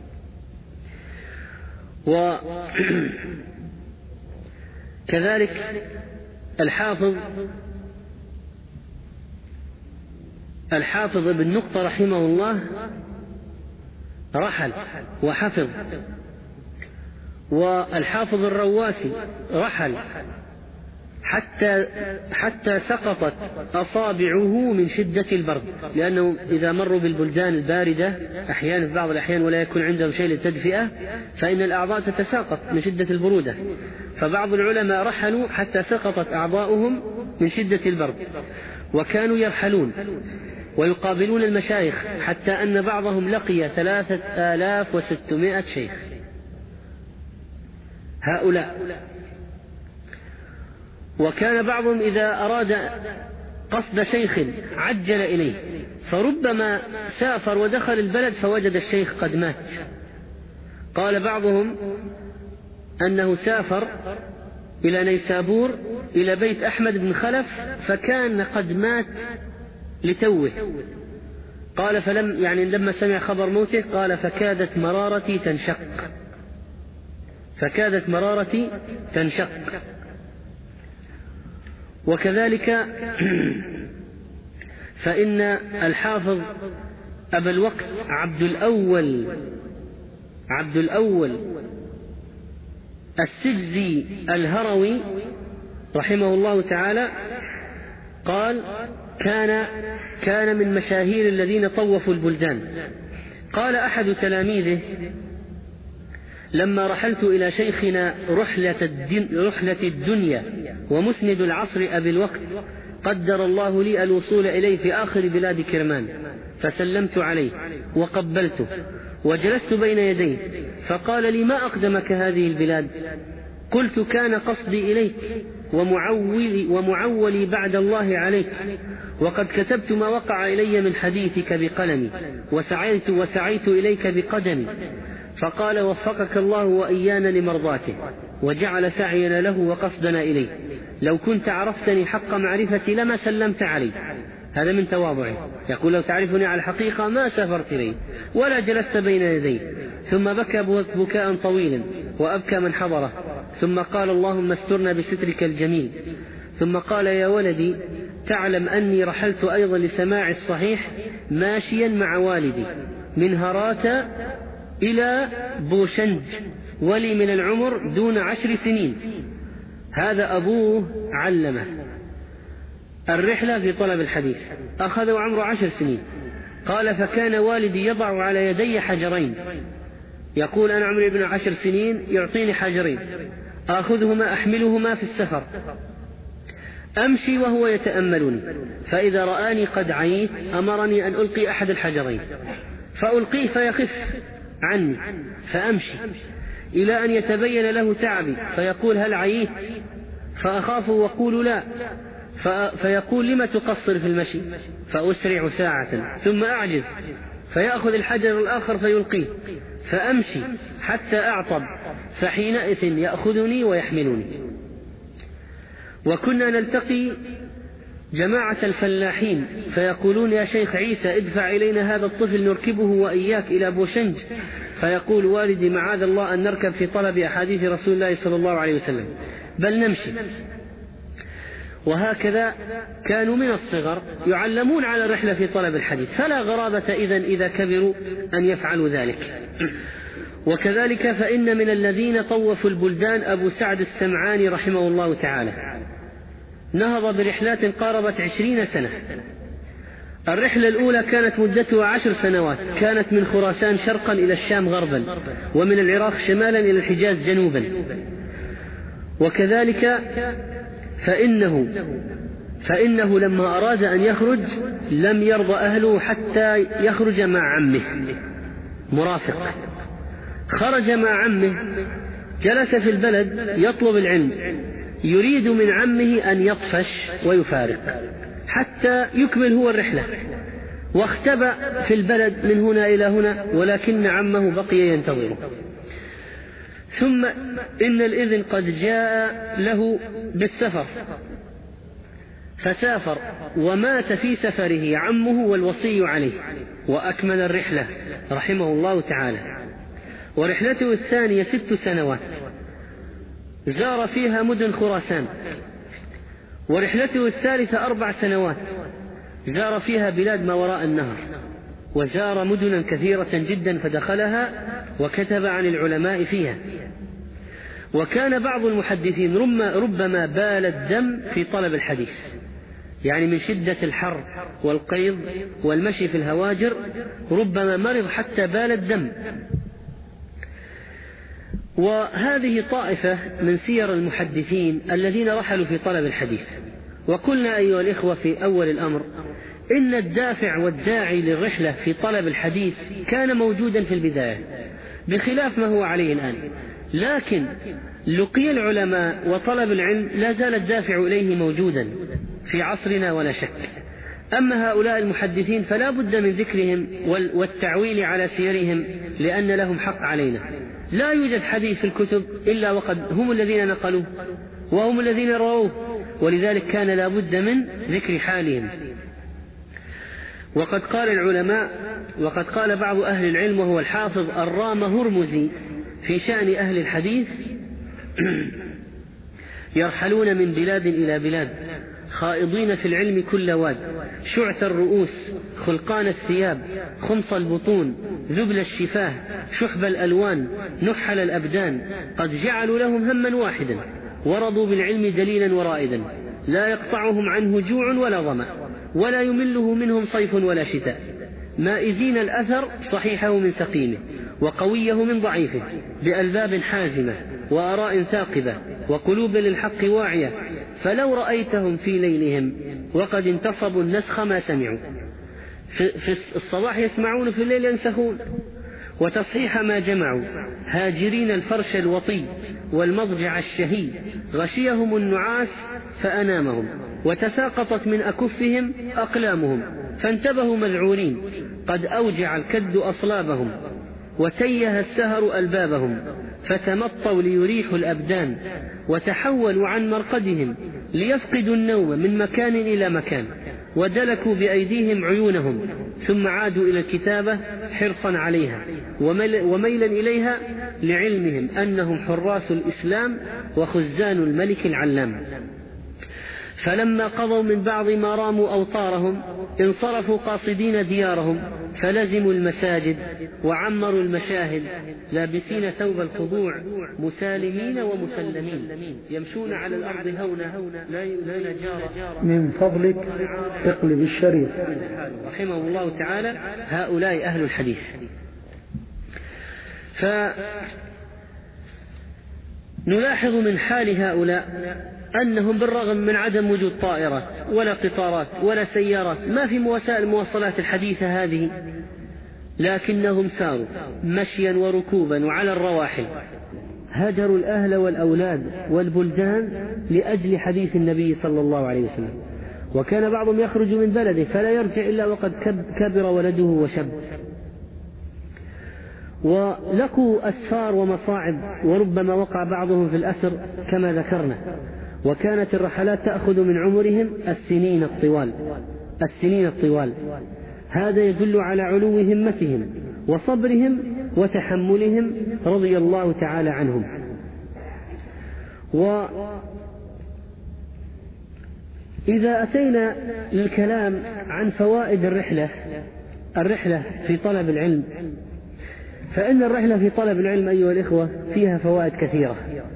وكذلك الحافظ ابن نقطة رحمه الله رحل وحفظ، والحافظ الرواسي رحل حتى سقطت أصابعه من شدة البرد، لأنه إذا مروا بالبلدان الباردة أحيانا في بعض الأحيان ولا يكون عندهم شيء للتدفئة فإن الأعضاء تتساقط من شدة البرودة. فبعض العلماء رحلوا حتى سقطت أعضاؤهم من شدة البرد، وكانوا يرحلون ويقابلون المشايخ حتى أن بعضهم لقي 3600 شيخ. هؤلاء وكان بعضهم إذا أراد قصد شيخ عجل إليه، فربما سافر ودخل البلد فوجد الشيخ قد مات. قال بعضهم أنه سافر إلى نيسابور إلى بيت أحمد بن خلف فكان قد مات لتوه. قال لما سمع خبر موته قال فكادت مرارتي تنشق. وكذلك فإن الحافظ أبا الوقت عبد الأول السجزي الهروي رحمه الله تعالى قال كان من مشاهير الذين طوفوا البلدان. قال أحد تلاميذه لما رحلت إلى شيخنا رحلة الدنيا ومسند العصر أبي الوقت قدر الله لي الوصول إليه في آخر بلاد كرمان، فسلمت عليه وقبلته وجلست بين يديه، فقال لي ما أقدمك هذه البلاد؟ قلت كان قصدي إليك ومعولي بعد الله عليك، وقد كتبت ما وقع إلي من حديثك بقلمي وسعيت إليك بقدمي. فقال وفقك الله وإيانا لمرضاته وجعل سعينا له وقصدنا إليه، لو كنت عرفتني حق معرفتي لما سلمت علي. هذا من تواضعه، يقول لو تعرفني على الحقيقة ما سافرت إليه ولا جلست بين يديه. ثم بكى بكاء طويلا وأبكى من حضره، ثم قال اللهم استرنا بسترك الجميل. ثم قال يا ولدي تعلم أني رحلت أيضا لسماع الصحيح ماشيا مع والدي من هرات إلى بوشنج، ولي من العمر دون 10 سنين. هذا أبوه علمه الرحلة في طلب الحديث، أخذ عمره 10 سنين. قال فكان والدي يضع على يدي حجرين، يقول أنا عمري ابن 10 سنين يعطيني حجرين آخذهما أحملهما في السفر، أمشي وهو يتأملني، فإذا رآني قد عييت أمرني أن ألقي أحد الحجرين فألقيه فيخف عني فأمشي إلى أن يتبين له تعبي فيقول هل عييت؟ فأخاف وأقول لا، فيقول لم تقصر في المشي؟ فأسرع ساعة ثم أعجز فيأخذ الحجر الآخر فيلقيه فأمشي حتى أعطب، فحينئذ يأخذني ويحملني. وكنا نلتقي جماعة الفلاحين فيقولون يا شيخ عيسى ادفع إلينا هذا الطفل نركبه وإياك إلى بوشنج، فيقول والدي معاذ الله أن نركب في طلب أحاديث رسول الله صلى الله عليه وسلم، بل نمشي. وهكذا كانوا من الصغر يعلمون على الرحلة في طلب الحديث، فلا غرابة إذا كبروا أن يفعلوا ذلك. وكذلك فإن من الذين طوفوا البلدان أبو سعد السمعاني رحمه الله تعالى، نهض برحلات قاربت 20 سنة. الرحلة الأولى كانت مدتها 10 سنوات، كانت من خراسان شرقا إلى الشام غربا، ومن العراق شمالا إلى الحجاز جنوبا. وكذلك فإنه لما أراد أن يخرج لم يرضى أهله حتى يخرج مع عمه مرافق. خرج مع عمه، جلس في البلد يطلب العلم، يريد من عمه أن يطفش ويفارق حتى يكمل هو الرحلة، واختبأ في البلد من هنا إلى هنا، ولكن عمه بقي ينتظره. ثم إن الإذن قد جاء له بالسفر فسافر، ومات في سفره عمه والوصي عليه، وأكمل الرحلة رحمه الله تعالى. ورحلته الثانية 6 سنوات زار فيها مدن خراسان. ورحلته الثالثة 4 سنوات زار فيها بلاد ما وراء النهر، وزار مدنا كثيرة جدا فدخلها وكتب عن العلماء فيها. وكان بعض المحدثين ربما بال الدم في طلب الحديث، يعني من شدة الحر والقيض والمشي في الهواجر ربما مرض حتى بال الدم. وهذه طائفة من سير المحدثين الذين رحلوا في طلب الحديث. وقلنا أيها الإخوة في أول الأمر إن الدافع والداعي للرحلة في طلب الحديث كان موجودا في البداية بخلاف ما هو عليه الآن، لكن لقي العلماء وطلب العلم لا زال الدافع إليه موجودا في عصرنا ولا شك. أما هؤلاء المحدثين فلا بد من ذكرهم والتعويل على سيرهم لأن لهم حق علينا. لا يوجد حديث في الكتب إلا وقد هم الذين نقلوه وهم الذين رووه، ولذلك كان لا بد من ذكر حالهم. وقد قال العلماء، وقد قال بعض أهل العلم وهو الحافظ الرام هرمزي في شأن أهل الحديث: يرحلون من بلاد إلى بلاد خائضين في العلم كل واد، شعث الرؤوس خلقان الثياب خمص البطون ذبل الشفاه شحب الألوان نحل الأبدان، قد جعلوا لهم هما واحدا ورضوا بالعلم دليلا ورائدا، لا يقطعهم عنه جوع ولا ظمأ ولا يمله منهم صيف ولا شتاء، مائزين الأثر صحيحه من سقيمه وقويه من ضعيفه، بألباب حازمة وآراء ثاقبة وقلوب للحق واعية، فلو رأيتهم في ليلهم وقد انتصبوا النسخ ما سمعوا، في الصباح يسمعون في الليل ينسخون، وتصحيح ما جمعوا، هاجرين الفرش الوطي والمضجع الشهي، غشيهم النعاس فأنامهم وتساقطت من أكفهم أقلامهم، فانتبهوا مذعورين، قد أوجع الكد أصلابهم وتيه السهر ألبابهم، فتمطوا ليريحوا الأبدان وتحولوا عن مرقدهم ليفقدوا النوم من مكان إلى مكان، ودلكوا بأيديهم عيونهم ثم عادوا إلى الكتابة حرصا عليها وميلا إليها لعلمهم أنهم حراس الإسلام وخزان الملك العلام. فلما قضوا من بعض ما راموا أوطارهم انصرفوا قاصدين ديارهم، فلزموا المساجد وعمروا المشاهد لابسين ثوب الخضوع مسالمين ومسلمين، يمشون على الأرض هونا لا نجار. من فضلك اقلب الشريف. رحمه الله تعالى هؤلاء أهل الحديث. فنلاحظ من حال هؤلاء أنهم بالرغم من عدم وجود طائرات ولا قطارات ولا سيارات، ما في وسائل المواصلات الحديثة هذه، لكنهم ساروا مشيا وركوبا وعلى الرواحل، هجروا الأهل والأولاد والبلدان لأجل حديث النبي صلى الله عليه وسلم. وكان بعضهم يخرج من بلده فلا يرجع إلا وقد كبر ولده وشب، ولقوا أسفار ومصاعب، وربما وقع بعضهم في الأسر كما ذكرنا. وكانت الرحلات تأخذ من عمرهم السنين الطوال. هذا يدل على علو همتهم وصبرهم وتحملهم رضي الله تعالى عنهم. وإذا أتينا للكلام عن فوائد الرحلة في طلب العلم، فإن الرحلة في طلب العلم أيها الإخوة فيها فوائد كثيرة.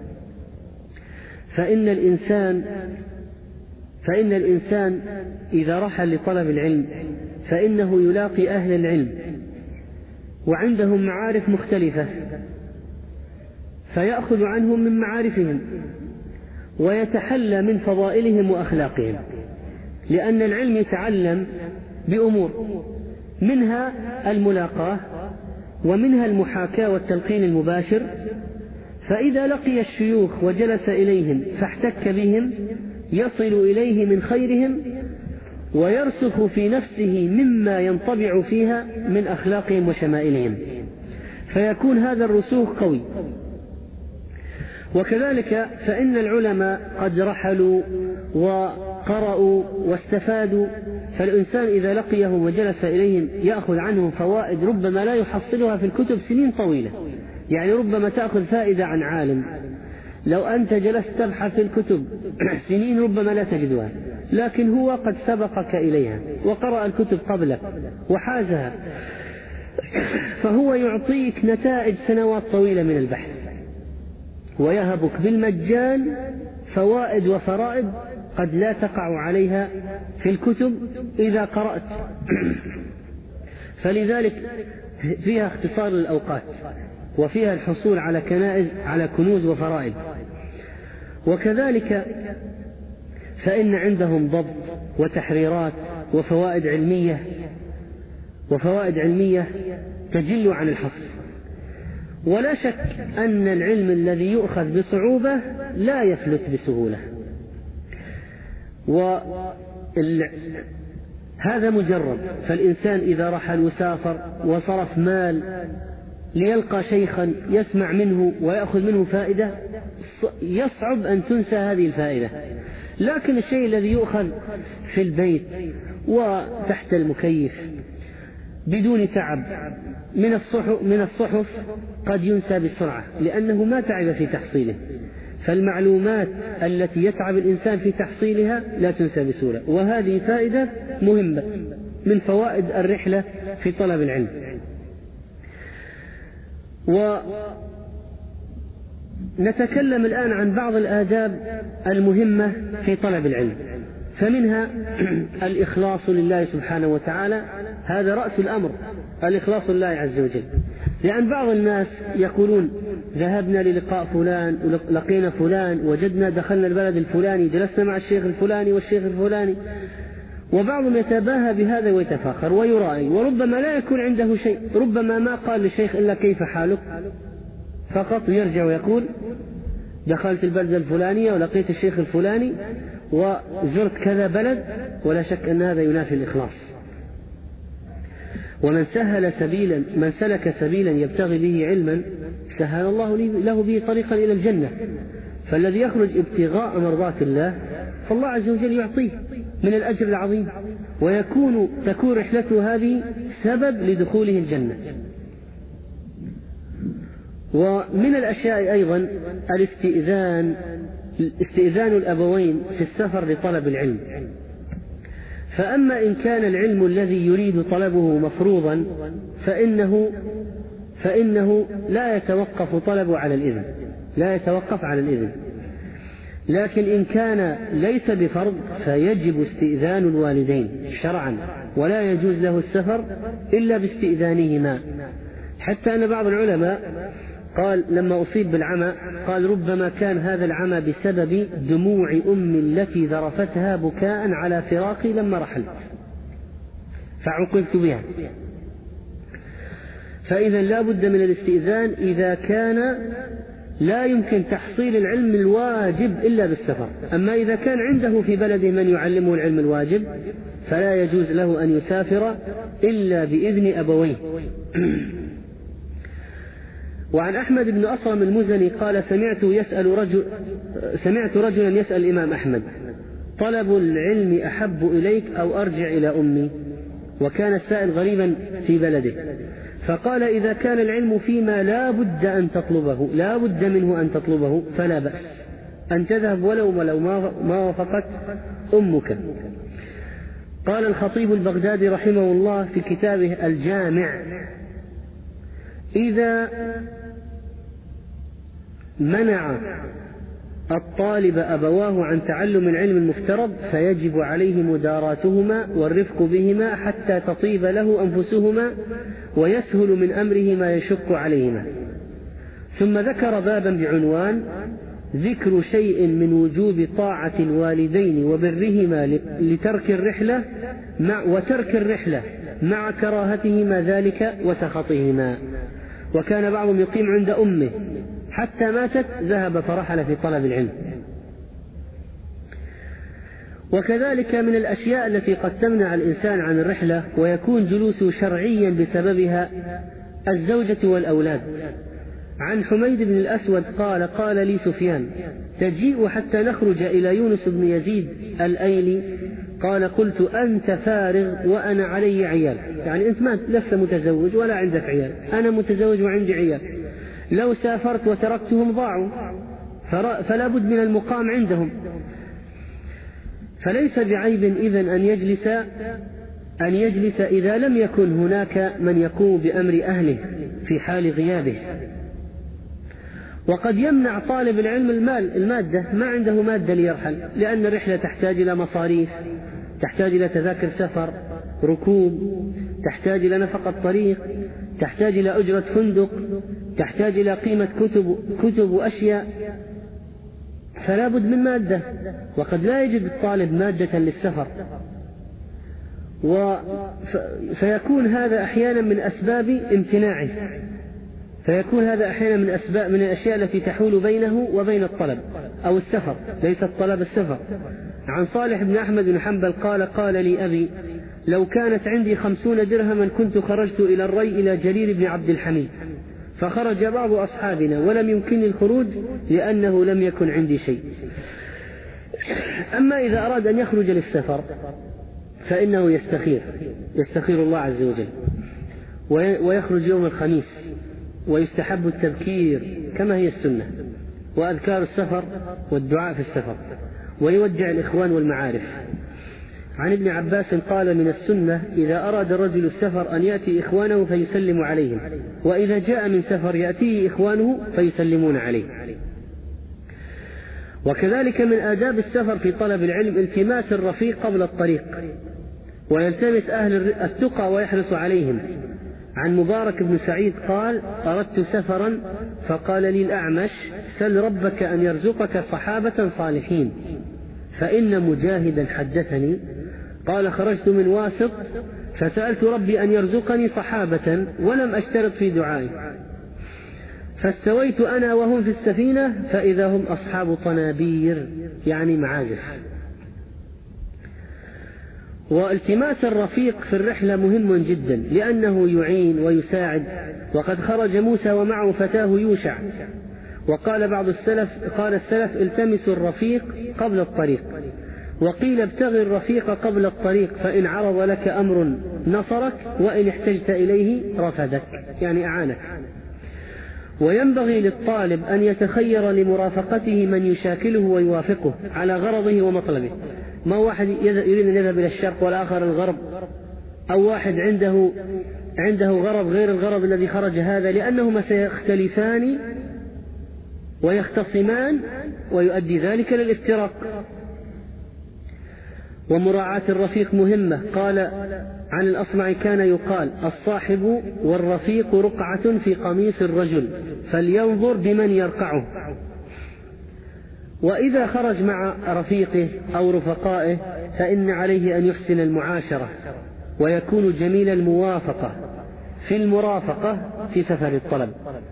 فإن الإنسان إذا رحل لطلب العلم فإنه يلاقي أهل العلم وعندهم معارف مختلفة، فيأخذ عنهم من معارفهم ويتحلى من فضائلهم وأخلاقهم، لأن العلم يتعلم بأمور، منها الملاقاة ومنها المحاكاة والتلقين المباشر. فإذا لقي الشيوخ وجلس إليهم فاحتك بهم يصل إليه من خيرهم ويرسخ في نفسه مما ينطبع فيها من أخلاقهم وشمائلهم، فيكون هذا الرسوخ قوي. وكذلك فإن العلماء قد رحلوا وقرأوا واستفادوا، فالإنسان إذا لقيهم وجلس إليهم يأخذ عنهم فوائد ربما لا يحصلها في الكتب سنين طويلة. يعني ربما تأخذ فائدة عن عالم لو أنت جلست تبحث في الكتب سنين ربما لا تجدها، لكن هو قد سبقك إليها وقرأ الكتب قبلك وحازها، فهو يعطيك نتائج سنوات طويلة من البحث، ويهبك بالمجان فوائد وفرائض قد لا تقع عليها في الكتب إذا قرأت. فلذلك فيها اختصار للأوقات، وفيها الحصول على على كنوز وفرائض. وكذلك فإن عندهم ضبط وتحريرات وفوائد علمية تجل عن الحصر. ولا شك أن العلم الذي يؤخذ بصعوبة لا يفلت بسهولة، هذا مجرد. فالإنسان إذا رحل وسافر وصرف مال ليلقى شيخا يسمع منه ويأخذ منه فائدة، يصعب أن تنسى هذه الفائدة. لكن الشيء الذي يؤخذ في البيت وتحت المكيف بدون تعب من الصحف قد ينسى بسرعة، لأنه ما تعب في تحصيله. فالمعلومات التي يتعب الإنسان في تحصيلها لا تنسى بسهولة، وهذه فائدة مهمة من فوائد الرحلة في طلب العلم. ونتكلم الآن عن بعض الآداب المهمة في طلب العلم، فمنها الإخلاص لله سبحانه وتعالى، هذا رأس الأمر، الإخلاص لله عز وجل. لأن بعض الناس يقولون ذهبنا للقاء فلان ولقينا فلان، وجدنا دخلنا البلد الفلاني، جلسنا مع الشيخ الفلاني والشيخ الفلاني، وبعضهم يتباهى بهذا ويتفاخر ويرائي، وربما لا يكون عنده شيء، ربما ما قال للشيخ إلا كيف حالك فقط، ويرجع ويقول دخلت البلد الفلانية ولقيت الشيخ الفلاني وزرت كذا بلد، ولا شك أن هذا ينافي الإخلاص. ومن سلك سبيلا يبتغي به علما سهل الله له به طريقا إلى الجنة. فالذي يخرج ابتغاء مرضات الله فالله عز وجل يعطيه من الأجر العظيم، تكون رحلته هذه سبب لدخوله الجنة. ومن الأشياء أيضا استئذان الأبوين في السفر لطلب العلم. فأما إن كان العلم الذي يريد طلبه مفروضا فإنه لا يتوقف طلبه على الإذن، لكن إن كان ليس بفرض فيجب استئذان الوالدين شرعا، ولا يجوز له السفر إلا باستئذانهما. حتى أن بعض العلماء قال لما أصيب بالعمى قال ربما كان هذا العمى بسبب دموع أمي التي ذرفتها بكاء على فراقي لما رحلت فعوقبت بها. فإذا لا بد من الاستئذان إذا كان لا يمكن تحصيل العلم الواجب إلا بالسفر. أما إذا كان عنده في بلده من يعلمه العلم الواجب فلا يجوز له أن يسافر إلا بإذن أبويه. وعن أحمد بن أصرم المزني قال سمعت رجلا يسأل الإمام أحمد: طلب العلم أحب إليك أو أرجع إلى أمي؟ وكان السائل غريبا في بلده، فقال: إذا كان العلم فيما لا بد منه أن تطلبه فلا بأس أن تذهب ولو ما وافقت أمك. قال الخطيب البغدادي رحمه الله في كتابه الجامع: إذا منع الطالب أبواه عن تعلم العلم المفترض فيجب عليه مداراتهما والرفق بهما حتى تطيب له أنفسهما ويسهل من أمره ما يشق عليهما. ثم ذكر بابا بعنوان: ذكر شيء من وجوب طاعة الوالدين وبرهما وترك الرحلة مع كراهتهما ذلك وسخطهما. وكان بعضهم يقيم عند أمه حتى ماتت، ذهب فرحل في طلب العلم. وكذلك من الأشياء التي قد تمنع الإنسان عن الرحلة ويكون جلوسه شرعيا بسببها الزوجة والأولاد. عن حميد بن الأسود قال لي سفيان: تجيء حتى نخرج إلى يونس بن يزيد الأيلي؟ قال: قلت: أنت فارغ وأنا علي عيال. يعني أنت ما لست متزوج ولا عندك عيال، أنا متزوج وعندي عيال، لو سافرت وتركتهم ضاعوا، فلا بد من المقام عندهم. فليس بعيب إذن أن يجلس إذا لم يكن هناك من يقوم بأمر أهله في حال غيابه. وقد يمنع طالب العلم المادة، ما عنده مادة ليرحل، لأن الرحلة تحتاج إلى مصاريف، تحتاج إلى تذاكر سفر، ركوب، تحتاج إلى نفقة طريق، تحتاج إلى أجرة فندق، تحتاج إلى قيمة كتب وأشياء، فلا بد من مادة. وقد لا يجد الطالب مادة للسفر، فيكون هذا أحيانا من أسباب امتناعه. فيكون هذا أحيانا من أسباب من الأشياء التي تحول بينه وبين الطلب أو السفر، ليس الطلب السفر. عن صالح بن أحمد بن حنبل قال لي أبي: لو كانت عندي 50 درهما كنت خرجت إلى الري إلى جرير بن عبد الحميد، فخرج بعض أصحابنا ولم يمكنني الخروج لأنه لم يكن عندي شيء. أما إذا أراد أن يخرج للسفر فإنه يستخير الله عز وجل، ويخرج يوم الخميس، ويستحب التبكير كما هي السنة، وأذكار السفر والدعاء في السفر، ويودع الإخوان والمعارف. عن ابن عباس قال: من السنة إذا أراد الرجل السفر أن يأتي إخوانه فيسلم عليهم، وإذا جاء من سفر يأتيه إخوانه فيسلمون عليه. وكذلك من آداب السفر في طلب العلم التماس الرفيق قبل الطريق، ويلتمس أهل التقى ويحرص عليهم. عن مبارك بن سعيد قال: أردت سفرا فقال لي الأعمش: سل ربك أن يرزقك صحابة صالحين، فإن مجاهدا حدثني قال: خرجت من واسط فسألت ربي أن يرزقني صحابة ولم أشترط في دعائي، فاستويت أنا وهم في السفينة فإذا هم أصحاب طنابير، يعني معازف. والتماس الرفيق في الرحلة مهم جدا لأنه يعين ويساعد. وقد خرج موسى ومعه فتاه يوشع، وقال بعض السلف التمسوا الرفيق قبل الطريق، وقيل ابتغي الرفيق قبل الطريق، فإن عرض لك أمر نصرك، وإن احتجت إليه رفدك، يعني أعانك. وينبغي للطالب أن يتخير لمرافقته من يشاكله ويوافقه على غرضه ومطلبه. ما واحد يريد أن يذهب إلى الشرق والآخر الغرب، أو واحد عنده غرض غير الغرض الذي خرج هذا، لأنهما سيختلفان ويختصمان ويؤدي ذلك للافتراق. ومراعاة الرفيق مهمة. قال عن الأصمعي: كان يقال: الصاحب والرفيق رقعة في قميص الرجل، فلينظر بمن يرقعه. وإذا خرج مع رفيقه أو رفقائه فإن عليه أن يحسن المعاشرة، ويكون جميل الموافقة في المرافقة في سفر الطلب.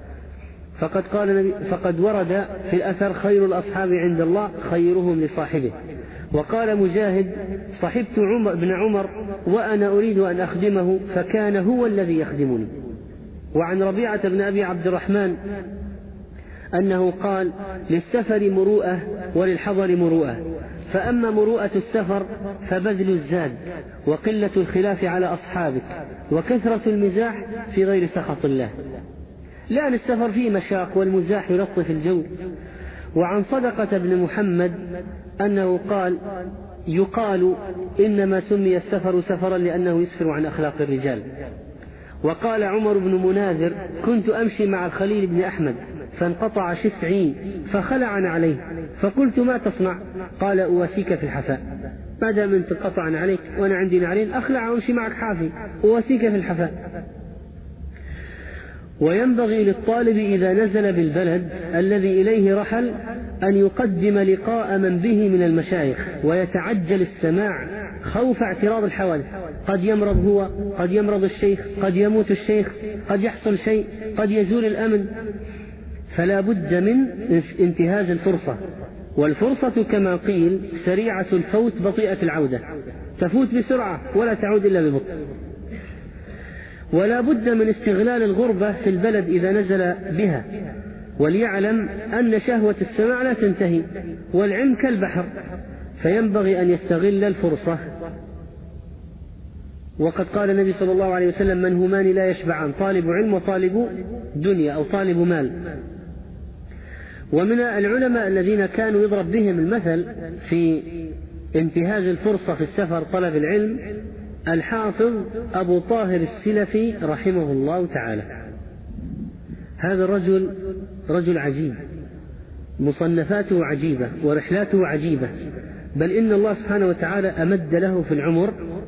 فقد ورد في الأثر: خير الأصحاب عند الله خيرهم لصاحبه. وقال مجاهد: صحبت ابن عمر وأنا أريد أن أخدمه فكان هو الذي يخدمني. وعن ربيعة بن أبي عبد الرحمن أنه قال: للسفر مروءة وللحضر مروءة، فأما مروءة السفر فبذل الزاد، وقلة الخلاف على أصحابك، وكثرة المزاح في غير سخط الله، لأن السفر فيه مشاق والمزاح يلطف الجو. وعن صدقة بن محمد أنه قال: يقال إنما سمي السفر سفرا لأنه يسفر عن أخلاق الرجال. وقال عمر بن مناذر: كنت أمشي مع الخليل بن أحمد فانقطع شسعي فخلعن عليه، فقلت: ما تصنع؟ قال: أواسيك في الحفاء، ما دام انت انقطعن عليك وأنا عندي نعلين أخلع وأمشي معك حافي، أواسيك في الحفاء. وينبغي للطالب إذا نزل بالبلد الذي إليه رحل أن يقدم لقاء من به من المشايخ، ويتعجل السماع خوف اعتراض الحوادث. قد يمرض هو، قد يمرض الشيخ، قد يموت الشيخ، قد يحصل شيء، قد يزول الأمن، فلا بد من انتهاز الفرصة. والفرصة كما قيل سريعة الفوت بطيئة العودة، تفوت بسرعة ولا تعود إلا ببطء. ولا بد من استغلال الغربة في البلد إذا نزل بها، وليعلم أن شهوة السماع لا تنتهي، والعلم كالبحر، فينبغي أن يستغل الفرصة. وقد قال النبي صلى الله عليه وسلم: من همان لا يشبعان، طالب علم وطالب دنيا أو طالب مال. ومن العلماء الذين كانوا يضرب بهم المثل في انتهاز الفرصة في السفر طلب العلم الحافظ أبو طاهر السلفي رحمه الله تعالى. هذا الرجل رجل عجيب، مصنفاته عجيبة ورحلاته عجيبة، بل إن الله سبحانه وتعالى أمد له في العمر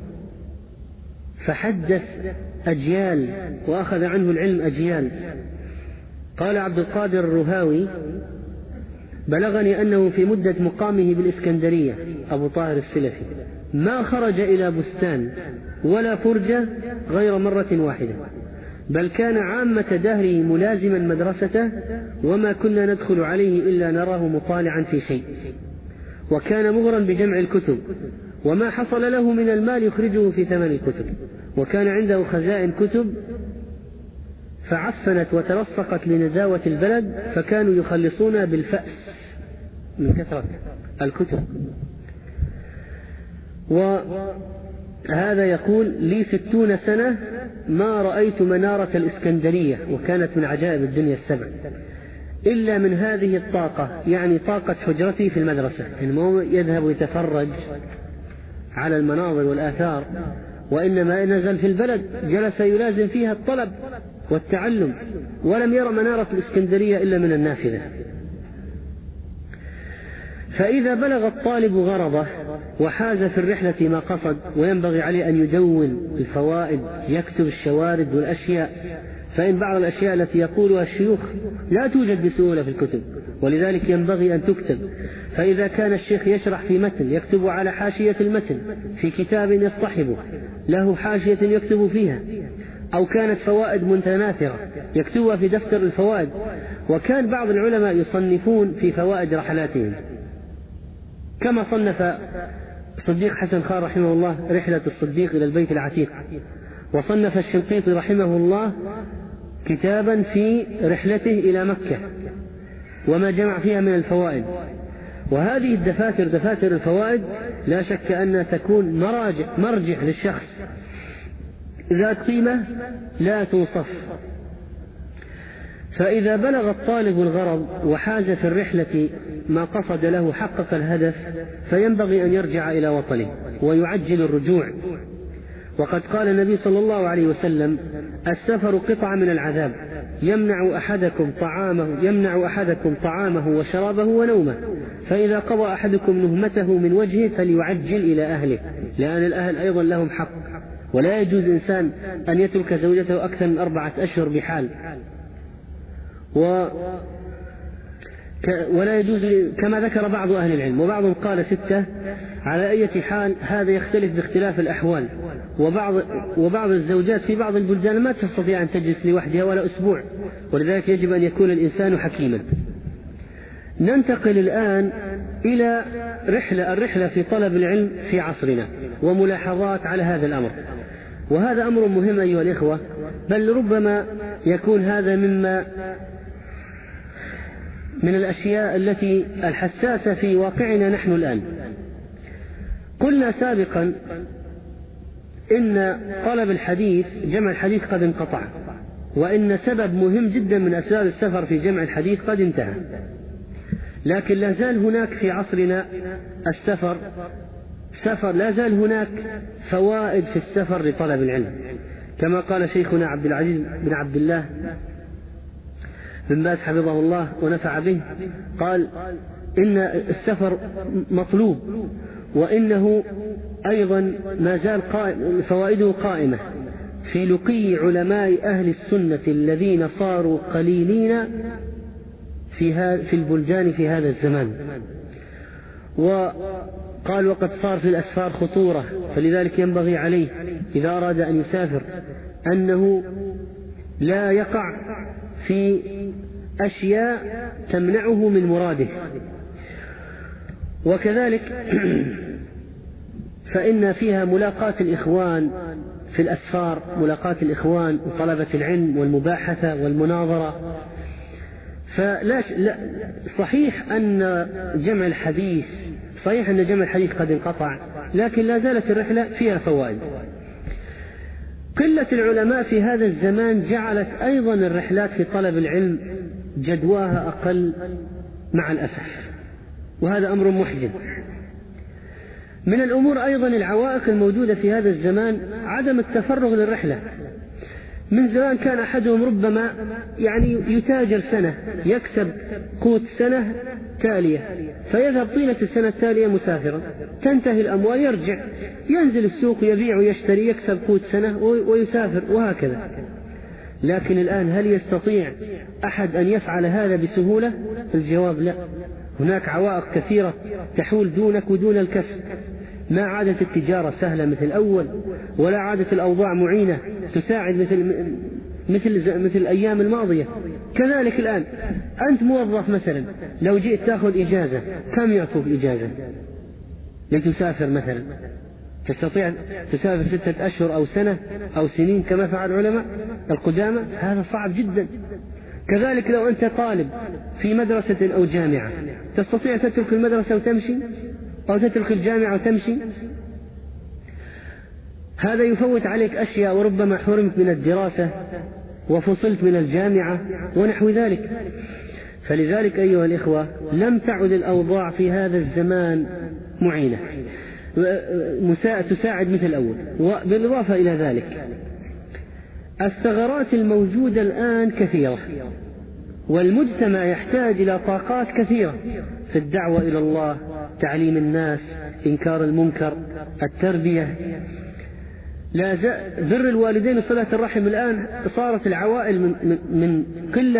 فحدث أجيال وأخذ عنه العلم أجيال. قال عبد القادر الرهاوي: بلغني أنه في مدة مقامه بالإسكندرية أبو طاهر السلفي ما خرج إلى بستان ولا فرجة غير مرة واحدة، بل كان عامة دهره ملازما مدرسته، وما كنا ندخل عليه إلا نراه مطالعا في شيء. وكان مغرا بجمع الكتب، وما حصل له من المال يخرجه في ثمن الكتب. وكان عنده خزائن كتب فعفنت وترسقت لنداوة البلد، فكانوا يخلصون بالفأس من كثرة الكتب. وهذا يقول: لي 60 سنة ما رأيت منارة الإسكندرية، وكانت من عجائب الدنيا السبع، إلا من هذه الطاقة، يعني طاقة حجرتي في المدرسة. إنه يذهب يتفرج على المناظر والآثار، وإنما نزل في البلد جلس يلازم فيها الطلب والتعلم، ولم يرى منارة الإسكندرية إلا من النافذة. فإذا بلغ الطالب غرضه وحاز في الرحلة ما قصد، وينبغي عليه أن يدون الفوائد، يكتب الشوارد والأشياء، فإن بعض الأشياء التي يقولها الشيوخ لا توجد بسهولة في الكتب، ولذلك ينبغي أن تكتب. فإذا كان الشيخ يشرح في متن يكتب على حاشية المتن في كتاب يصطحبه له حاشية يكتب فيها، أو كانت فوائد متناثرة يكتبها في دفتر الفوائد. وكان بعض العلماء يصنفون في فوائد رحلاتهم، كما صنف الصديق حسن خان رحمه الله رحلة الصديق إلى البيت العتيق، وصنف الشنقيطي رحمه الله كتابا في رحلته إلى مكة وما جمع فيها من الفوائد. وهذه الدفاتر، دفاتر الفوائد، لا شك أنها تكون مرجع للشخص ذات قيمة لا توصف. فإذا بلغ الطالب الغرض وحاز في الرحلة ما قصد له، حقق الهدف، فينبغي أن يرجع إلى وطنه ويعجل الرجوع. وقد قال النبي صلى الله عليه وسلم: السفر قطعة من العذاب، يمنع أحدكم طعامه وشرابه ونومه، فإذا قضى أحدكم نهمته من وجهه فليعجل إلى أهله، لأن الأهل أيضا لهم حق، ولا يجوز إنسان أن يترك زوجته أكثر من 4 أشهر بحال، ولا يجوز كما ذكر بعض أهل العلم، وبعضهم قال 6. على أي حال هذا يختلف باختلاف الأحوال، وبعض الزوجات في بعض البلدان ما تستطيع أن تجلس لوحدها ولا أسبوع، ولذلك يجب أن يكون الإنسان حكيما. ننتقل الآن إلى الرحلة في طلب العلم في عصرنا، وملاحظات على هذا الأمر. وهذا أمر مهم أيها الإخوة، بل ربما يكون هذا من الأشياء التي الحساسة في واقعنا نحن الآن. قلنا سابقا إن طلب الحديث، جمع الحديث قد انقطع، وإن سبب مهم جدا من أسباب السفر في جمع الحديث قد انتهى، لكن لا زال هناك في عصرنا السفر لا زال هناك فوائد في السفر لطلب العلم، كما قال شيخنا عبد العزيز بن عبد الله بن باز حفظه الله ونفع به، قال: إن السفر مطلوب، وإنه أيضا ما زال فوائده قائمة في لقي علماء أهل السنة الذين صاروا قليلين في البلدان في هذا الزمان. وقال: وقد صار في الأسفار خطورة، فلذلك ينبغي عليه إذا أراد أن يسافر أنه لا يقع في أشياء تمنعه من مراده. وكذلك فإن فيها ملاقاة الإخوان في الأسفار، ملاقاة الإخوان وطلبة العلم والمباحثة والمناظرة. صحيح أن جمع الحديث قد انقطع، لكن لا زالت الرحلة فيها فوائد. قلة العلماء في هذا الزمان جعلت أيضا الرحلات في طلب العلم جدواها أقل مع الأسف، وهذا أمر محزن. من الأمور أيضا العوائق الموجودة في هذا الزمان عدم التفرغ للرحلة. من زمان كان أحدهم ربما يتاجر سنة يكسب قوت سنة تالية، فيذهب طيلة السنة التالية مسافرا، تنتهي الأموال يرجع ينزل السوق يبيع ويشتري يكسب قوت سنة ويسافر، وهكذا. لكن الآن هل يستطيع أحد أن يفعل هذا بسهولة؟ الجواب لا. هناك عوائق كثيرة تحول دونك ودون الكسب. ما عادت التجارة سهلة مثل الأول، ولا عادت الأوضاع معينة تساعد مثل الأيام الماضية. كذلك الآن أنت موظف مثلا، لو جئت تأخذ إجازة كم يعطوك إجازة لتسافر مثلا؟ تستطيع تسافر 6 أشهر أو سنة أو سنين كما فعل العلماء القدامى؟ هذا صعب جدا. كذلك لو أنت طالب في مدرسة أو جامعة، تستطيع تترك المدرسة وتمشي، أو تترك الجامعة وتمشي؟ هذا يفوت عليك أشياء، وربما حرمت من الدراسة وفصلت من الجامعة ونحو ذلك. فلذلك أيها الإخوة لم تعد الأوضاع في هذا الزمان معينة تساعد مثل الأول. وبالإضافة إلى ذلك الثغرات الموجودة الآن كثيرة، والمجتمع يحتاج إلى طاقات كثيرة في الدعوة إلى الله، تعليم الناس، إنكار المنكر، التربية، بر الوالدين وصلة الرحم. الآن صارت العوائل من قلة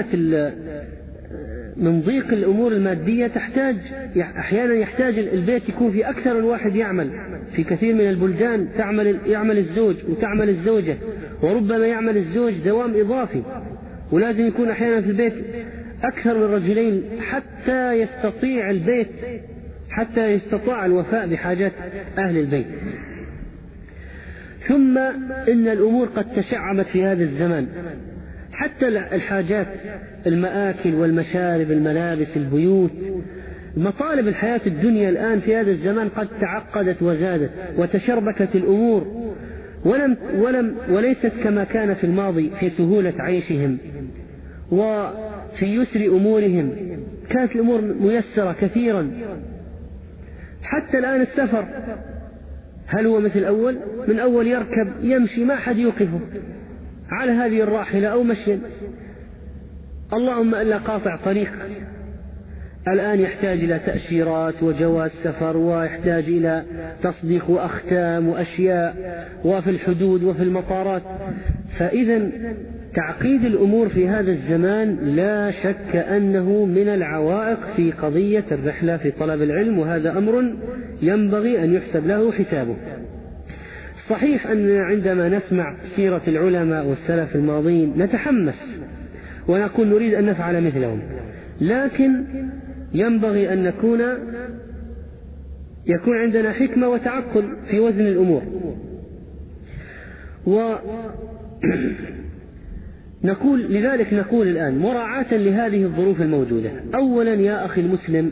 من ضيق الأمور المادية تحتاج أحيانا يحتاج البيت يكون في أكثر من واحد يعمل. في كثير من البلدان يعمل الزوج وتعمل الزوجة، وربما يعمل الزوج دوام إضافي، ولازم يكون أحيانا في البيت أكثر من رجلين حتى يستطاع الوفاء بحاجات أهل البيت. ثم إن الأمور قد تشعبت في هذا الزمان، حتى الحاجات، المآكل والمشارب، الملابس، البيوت، مطالب الحياة الدنيا الآن في هذا الزمان قد تعقدت وزادت وتشربكت الأمور، وليست كما كان في الماضي في سهولة عيشهم وفي يسر أمورهم. كانت الأمور ميسرة كثيرا. حتى الآن السفر هل هو مثل الأول؟ من أول يركب يمشي ما حد يوقفه على هذه الراحلة أو مشيا، اللهم إلا قاطع طريق. الآن يحتاج إلى تأشيرات وجواز سفر، ويحتاج إلى تصديق وأختام وأشياء، وفي الحدود وفي المطارات. فإذا تعقيد الأمور في هذا الزمان لا شك أنه من العوائق في قضية الرحلة في طلب العلم، وهذا أمر ينبغي أن يحسب له حسابه. صحيح أن عندما نسمع سيرة العلماء والسلف الماضين نتحمس ونقول نريد أن نفعل مثلهم، لكن ينبغي أن يكون عندنا حكمة وتعقل في وزن الأمور. لذلك نقول الآن مراعاة لهذه الظروف الموجودة، أولا يا أخي المسلم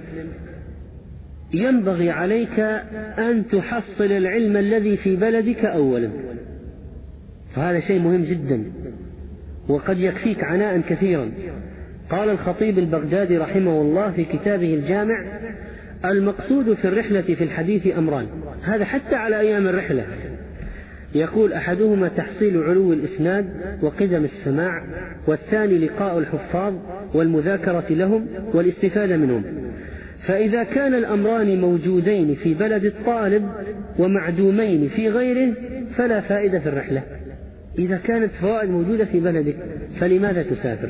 ينبغي عليك أن تحصل العلم الذي في بلدك أولا، فهذا شيء مهم جدا وقد يكفيك عناء كثيرا. قال الخطيب البغدادي رحمه الله في كتابه الجامع: المقصود في الرحلة في الحديث أمران، هذا حتى على أيام الرحلة. يقول: أحدهما تحصيل علو الإسناد وقدم السماع، والثاني لقاء الحفاظ والمذاكرة لهم والاستفادة منهم. فإذا كان الأمران موجودين في بلد الطالب ومعدومين في غيره فلا فائدة في الرحلة. إذا كانت فوائد موجودة في بلدك فلماذا تسافر؟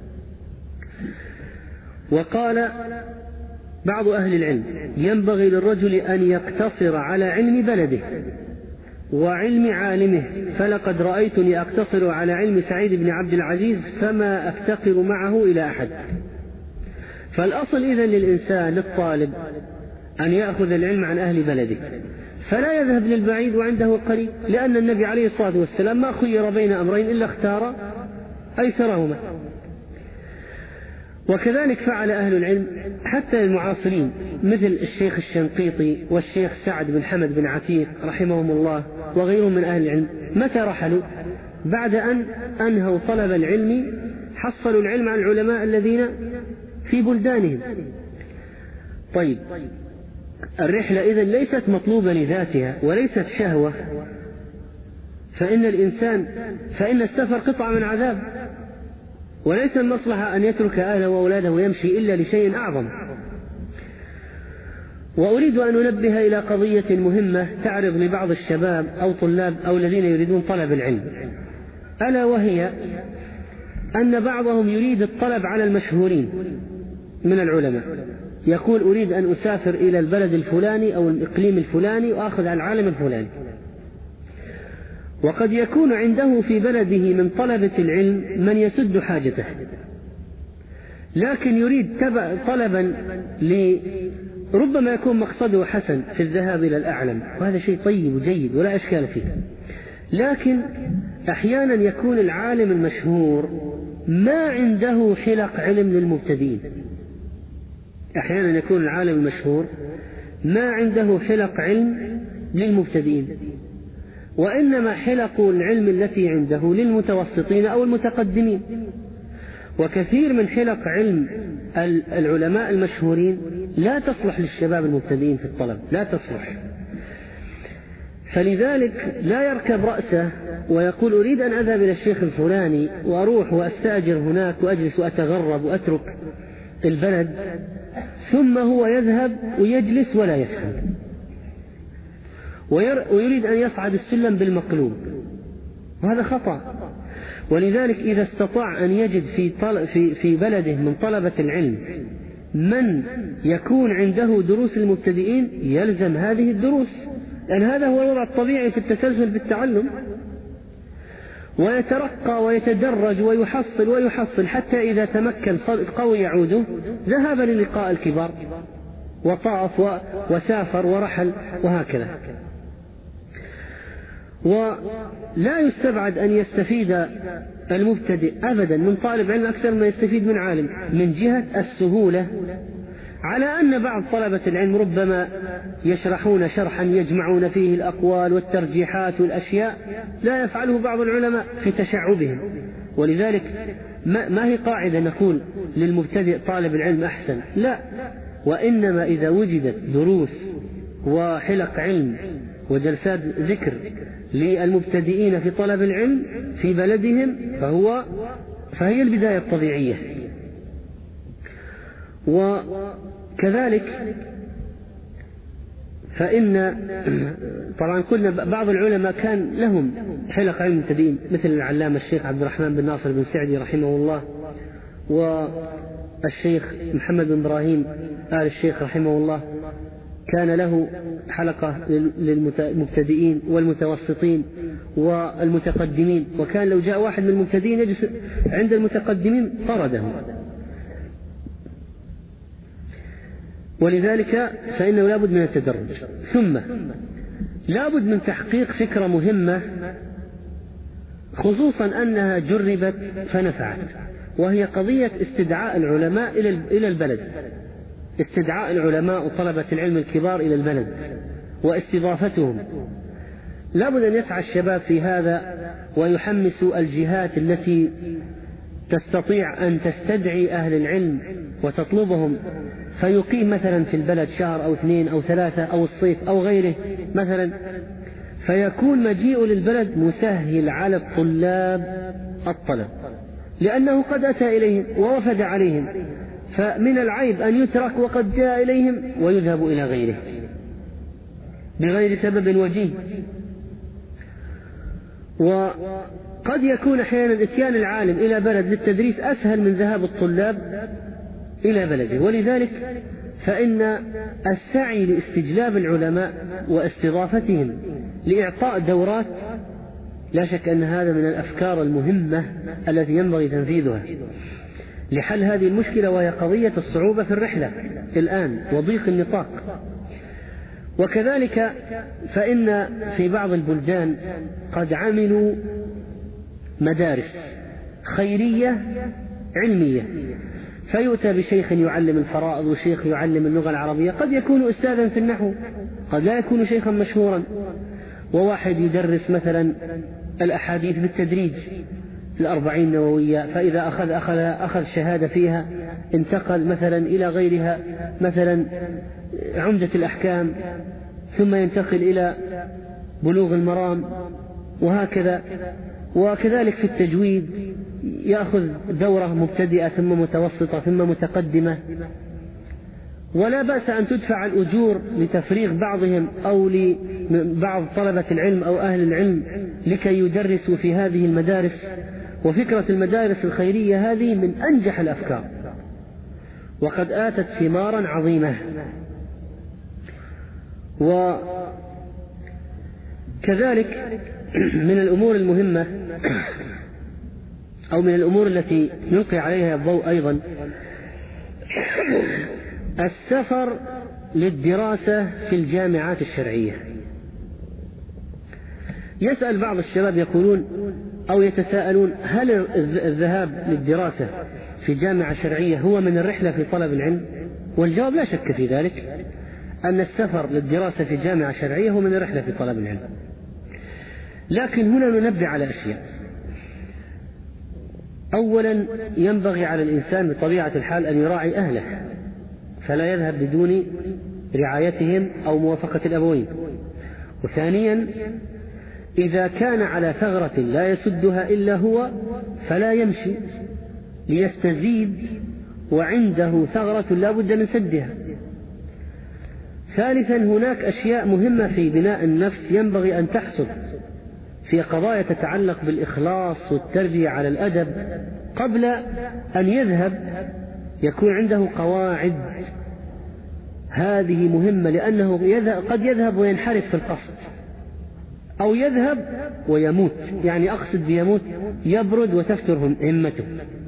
وقال بعض أهل العلم: ينبغي للرجل أن يقتصر على علم بلده وعلم عالمه، فلقد رأيتني أقتصر على علم سعيد بن عبد العزيز فما أفتقر معه إلى أحد. فالأصل إذن للإنسان للطالب أن يأخذ العلم عن أهل بلده، فلا يذهب للبعيد وعنده القريب، لأن النبي عليه الصلاة والسلام ما خير بين أمرين إلا اختار أيسرهما. وكذلك فعل أهل العلم حتى المعاصرين مثل الشيخ الشنقيطي والشيخ سعد بن حمد بن عتيق رحمهم الله وغيرهم من أهل العلم. متى رحلوا؟ بعد أن أنهوا طلب العلم حصلوا العلم عن العلماء الذين في بلدانهم. طيب، الرحلة إذن ليست مطلوبة لذاتها وليست شهوة، فإن السفر قطعة من عذاب، وليس المصلحة أن يترك أهله وأولاده ويمشي إلا لشيء أعظم. وأريد أن أنبه إلى قضية مهمة تعرض لبعض الشباب أو طلاب أو الذين يريدون طلب العلم، ألا وهي أن بعضهم يريد الطلب على المشهورين من العلماء، يقول: أريد أن أسافر إلى البلد الفلاني أو الإقليم الفلاني وأخذ على العالم الفلاني. وقد يكون عنده في بلده من طلبة العلم من يسد حاجته، لكن يريد طلبا ربما يكون مقصده حسن في الذهاب إلى الأعلم، وهذا شيء طيب وجيد ولا إشكال فيه. لكن أحيانا يكون العالم المشهور ما عنده حلق علم للمبتدئين، أحيانا يكون العالم المشهور ما عنده حلق علم للمبتدئين، وإنما حلق العلم التي عنده للمتوسطين أو المتقدمين. وكثير من حلق علم العلماء المشهورين لا تصلح للشباب المبتدئين في الطلب، لا تصلح. فلذلك لا يركب رأسه ويقول أريد أن أذهب إلى الشيخ الفلاني وأروح وأستأجر هناك وأجلس وأتغرب وأترك البلد، ثم هو يذهب ويجلس ولا يفهم، ويريد أن يصعد السلم بالمقلوب، وهذا خطأ. ولذلك إذا استطاع أن يجد في بلده من طلبة العلم من يكون عنده دروس المبتدئين يلزم هذه الدروس، لأن هذا هو الوضع الطبيعي في التسلسل بالتعلم، ويترقى ويتدرج ويحصل حتى إذا تمكن قوي عوده ذهب للقاء الكبار وطاف وسافر ورحل وهكذا. ولا يستبعد أن يستفيد المبتدئ أبدا من طالب علم أكثر ما يستفيد من عالم، من جهة السهولة، على أن بعض طلبة العلم ربما يشرحون شرحا يجمعون فيه الأقوال والترجيحات والأشياء لا يفعله بعض العلماء في تشعبهم. ولذلك ما هي قاعدة نقول للمبتدئ طالب العلم أحسن، لا، وإنما إذا وجدت دروس وحلق علم وجلسات ذكر للمبتدئين في طلب العلم في بلدهم فهي البداية الطبيعية. وكذلك فإن طبعا قلنا بعض العلماء كان لهم حلق علم مبتدئين مثل العلامة الشيخ عبد الرحمن بن ناصر بن سعدي رحمه الله، والشيخ محمد بن إبراهيم آل الشيخ رحمه الله كان له حلقة للمبتدئين والمتوسطين والمتقدمين، وكان لو جاء واحد من المبتدئين يجلس عند المتقدمين طردهم. ولذلك فإنه لابد من التدرج، ثم لابد من تحقيق فكرة مهمة خصوصا أنها جربت فنفعت، وهي قضية استدعاء العلماء إلى البلد، استدعاء العلماء وطلبة العلم الكبار إلى البلد واستضافتهم. لابد أن يسعى الشباب في هذا ويحمسوا الجهات التي تستطيع أن تستدعي أهل العلم وتطلبهم، فيقيم مثلا في البلد شهر أو 2 أو 3 أو الصيف أو غيره مثلا، فيكون مجيء للبلد مسهل على الطلاب الطلب، لأنه قد أتى إليهم ووفد عليهم، فمن العيب أن يترك وقد جاء إليهم ويذهب إلى غيره بغير سبب وجيه. وقد يكون أحيانا إتيان العالم إلى بلد للتدريس أسهل من ذهاب الطلاب إلى بلده. ولذلك فإن السعي لاستجلاب العلماء واستضافتهم لإعطاء دورات لا شك أن هذا من الأفكار المهمة التي ينبغي تنفيذها لحل هذه المشكلة، وهي قضية الصعوبة في الرحلة الآن وضيق النطاق. وكذلك فإن في بعض البلدان قد عملوا مدارس خيرية علمية، فيؤتى بشيخ يعلم الفرائض وشيخ يعلم اللغة العربية، قد يكون أستاذا في النحو، قد لا يكون شيخا مشهورا، وواحد يدرس مثلا الأحاديث بالتدريج 40 نووية، فإذا أخذ شهادة فيها انتقل مثلا إلى غيرها، مثلا عمدة الأحكام، ثم ينتقل إلى بلوغ المرام، وهكذا. وكذلك في التجويد يأخذ دورة مبتدئة ثم متوسطة ثم متقدمة، ولا بأس أن تدفع الأجور لتفريغ بعضهم أو لبعض طلبة العلم أو أهل العلم لكي يدرسوا في هذه المدارس. وفكرة المدارس الخيرية هذه من أنجح الأفكار، وقد آتت ثمارا عظيمة. وكذلك كذلك من الأمور المهمة أو من الأمور التي نلقي عليها الضوء أيضا السفر للدراسة في الجامعات الشرعية. يسأل بعض الشباب يقولون أو يتساءلون: هل الذهاب للدراسة في جامعة شرعية هو من الرحلة في طلب العلم؟ والجواب لا شك في ذلك، أن السفر للدراسة في جامعة شرعية هو من الرحلة في طلب العلم. لكن هنا ننبه على أشياء. أولا، ينبغي على الإنسان بطبيعة الحال أن يراعي أهله، فلا يذهب بدون رعايتهم أو موافقة الأبوين. وثانيا، إذا كان على ثغرة لا يسدها إلا هو فلا يمشي ليستزيد وعنده ثغرة لا بد من سدها. ثالثا، هناك أشياء مهمة في بناء النفس ينبغي أن تحصل في قضايا تتعلق بالإخلاص والتربية على الأدب قبل أن يذهب، يكون عنده قواعد. هذه مهمة، لأنه قد يذهب وينحرف في القصد، أو يذهب ويموت، يعني أقصد بيموت يبرد وتفتر همته.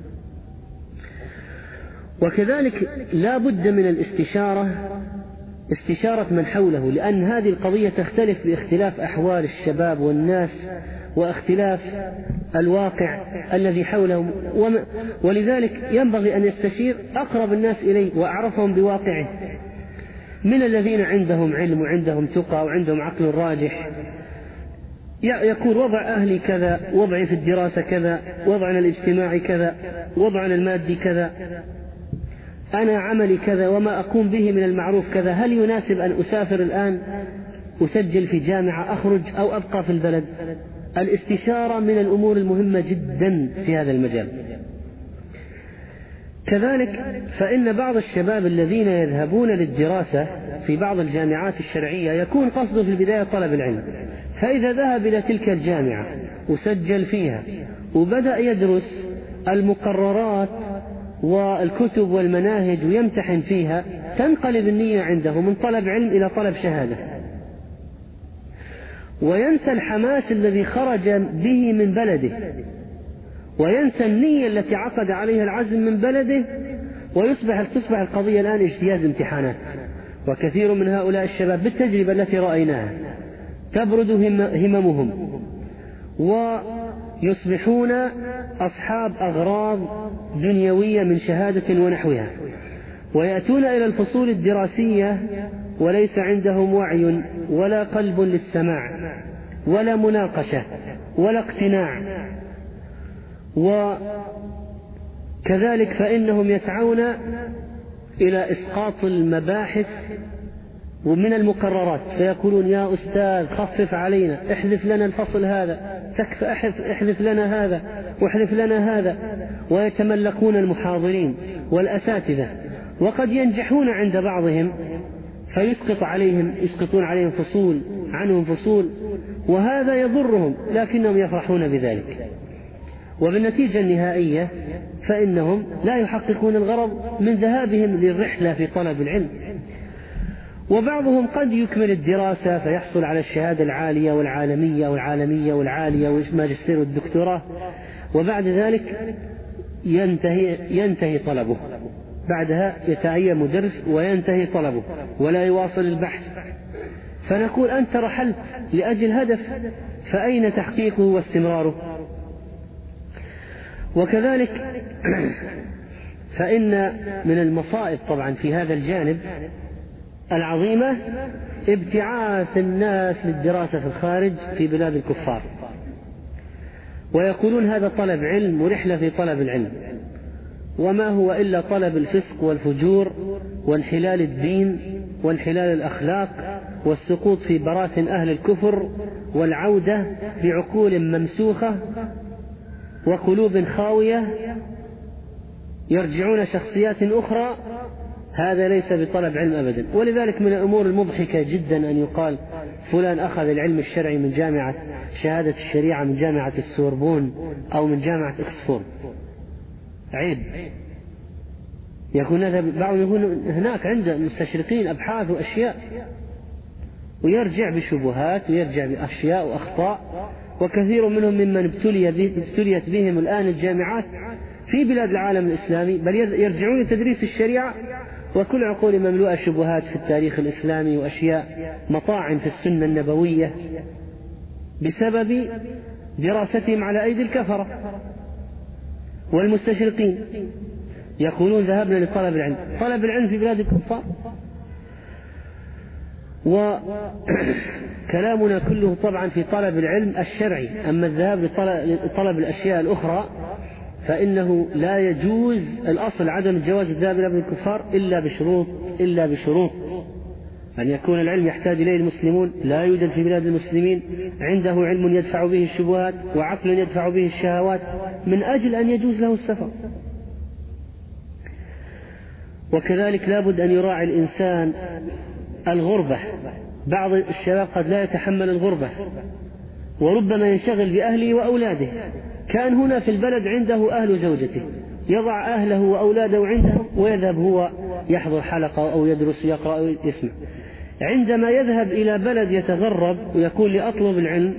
وكذلك لا بد من استشارة من حوله، لأن هذه القضية تختلف باختلاف أحوال الشباب والناس واختلاف الواقع الذي حولهم، ولذلك ينبغي أن يستشير أقرب الناس إليه وأعرفهم بواقعه، من الذين عندهم علم وعندهم تقى وعندهم عقل راجح، يقول: وضع أهلي كذا، وضعي في الدراسة كذا، وضعنا الاجتماعي كذا، وضعنا المادي كذا، أنا عملي كذا، وما أقوم به من المعروف كذا، هل يناسب أن أسافر الآن أسجل في جامعة، أخرج أو أبقى في البلد؟ الاستشارة من الأمور المهمة جدا في هذا المجال. كذلك فإن بعض الشباب الذين يذهبون للدراسة في بعض الجامعات الشرعية يكون قصده في البداية طلب العلم، فإذا ذهب إلى تلك الجامعة وسجل فيها وبدأ يدرس المقررات والكتب والمناهج ويمتحن فيها، تنقلب النية عنده من طلب علم إلى طلب شهادة، وينسى الحماس الذي خرج به من بلده، وينسى النية التي عقد عليها العزم من بلده، تصبح القضية الآن اجتياز امتحانات. وكثير من هؤلاء الشباب بالتجربة التي رأيناها تبرد هممهم ويصبحون أصحاب أغراض دنيوية من شهادة ونحوها، ويأتون إلى الفصول الدراسية وليس عندهم وعي ولا قلب للسماع ولا مناقشة ولا اقتناع. وكذلك فإنهم يسعون إلى إسقاط المباحث ومن المقررات، فيقولون: يا أستاذ خفف علينا، احذف لنا الفصل هذا، احذف لنا هذا واحذف لنا هذا، ويتملكون المحاضرين والأساتذة، وقد ينجحون عند بعضهم يسقطون عليهم عنهم فصول، وهذا يضرهم، لكنهم يفرحون بذلك. وبالنتيجة النهائية فإنهم لا يحققون الغرض من ذهابهم للرحلة في طلب العلم. وبعضهم قد يكمل الدراسة فيحصل على الشهادة العالية والعالمية والعالية والماجستير والدكتوراه، وبعد ذلك ينتهي طلبه، بعدها يتعين مدرس وينتهي طلبه ولا يواصل البحث. فنقول: أنت رحلت لأجل هدف، فأين تحقيقه واستمراره؟ وكذلك فإن من المصائب طبعا في هذا الجانب العظيمة ابتعاث الناس للدراسة في الخارج في بلاد الكفار، ويقولون هذا طلب علم ورحلة في طلب العلم، وما هو إلا طلب الفسق والفجور وانحلال الدين وانحلال الأخلاق والسقوط في براثن أهل الكفر والعودة بعقول ممسوخة وقلوب خاوية، يرجعون شخصيات أخرى. هذا ليس بطلب علم أبدا. ولذلك من الأمور المضحكة جدا أن يقال: فلان أخذ العلم الشرعي من جامعة شهادة الشريعة من جامعة السوربون أو من جامعة إكسفورد. عيب. بعضهم يكون هناك عنده مستشرقين أبحاث وأشياء، ويرجع بشبهات ويرجع بأشياء وأخطاء. وكثير منهم ممن ابتليت بهم الآن الجامعات في بلاد العالم الإسلامي، بل يرجعون لتدريس الشريعة، وكل عقول مملوءة شبهات في التاريخ الإسلامي وأشياء مطاعن في السنة النبوية بسبب دراستهم على أيدي الكفرة والمستشرقين. يقولون ذهبنا لطلب العلم. طلب العلم في بلاد الكفار، وكلامنا كله طبعا في طلب العلم الشرعي. أما الذهاب لطلب الأشياء الأخرى فإنه لا يجوز، الأصل عدم جواز الذهاب إلى بلاد الكفار إلا بشروط أن يكون العلم يحتاج إليه المسلمون، لا يوجد في بلاد المسلمين عنده علم يدفع به الشبهات وعقل يدفع به الشهوات من أجل أن يجوز له السفر. وكذلك لابد أن يراعي الإنسان الغربة. بعض الشباب قد لا يتحمل الغربة وربما ينشغل بأهله وأولاده. كان هنا في البلد عنده أهل زوجته، يضع أهله وأولاده عنده ويذهب هو يحضر حلقة أو يدرس يقرأ أو يسمع. عندما يذهب إلى بلد يتغرب ويقول لأطلب العلم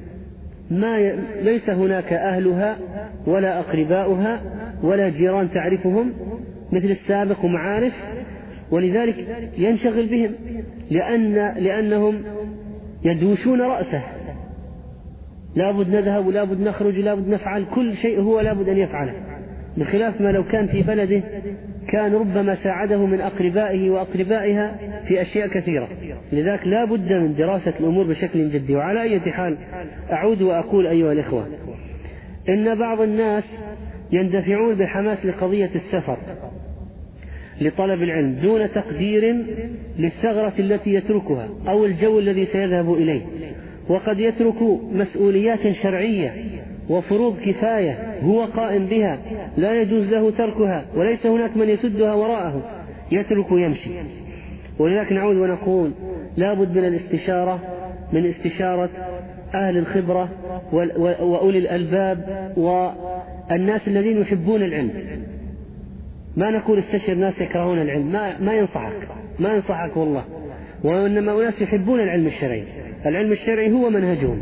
ليس هناك أهلها ولا أقرباؤها ولا جيران تعرفهم مثل السابق ومعارف، ولذلك ينشغل بهم لأنهم يدوشون رأسه. لابد نذهب ولابد نخرج ولابد نفعل كل شيء، هو لابد أن يفعله، بخلاف ما لو كان في بلده كان ربما ساعده من أقربائه وأقربائها في أشياء كثيرة. لذلك لا بد من دراسة الأمور بشكل جدي. وعلى أي حال أعود وأقول أيها الإخوة إن بعض الناس يندفعون بحماس لقضية السفر لطلب العلم دون تقدير للثغرة التي يتركها أو الجو الذي سيذهب إليه، وقد يترك مسؤوليات شرعية وفروض كفاية هو قائم بها لا يجوز له تركها وليس هناك من يسدها وراءه، يترك ويمشي. ولذلك نعود ونقول لابد من الاستشارة، من استشارة أهل الخبرة وأولي الألباب والناس الذين يحبون العلم. ما نقول استشر ناس يكرهون العلم، ما ينصحك والله، وإنما أناس يحبون العلم الشرعي. العلم الشرعي هو منهجهم.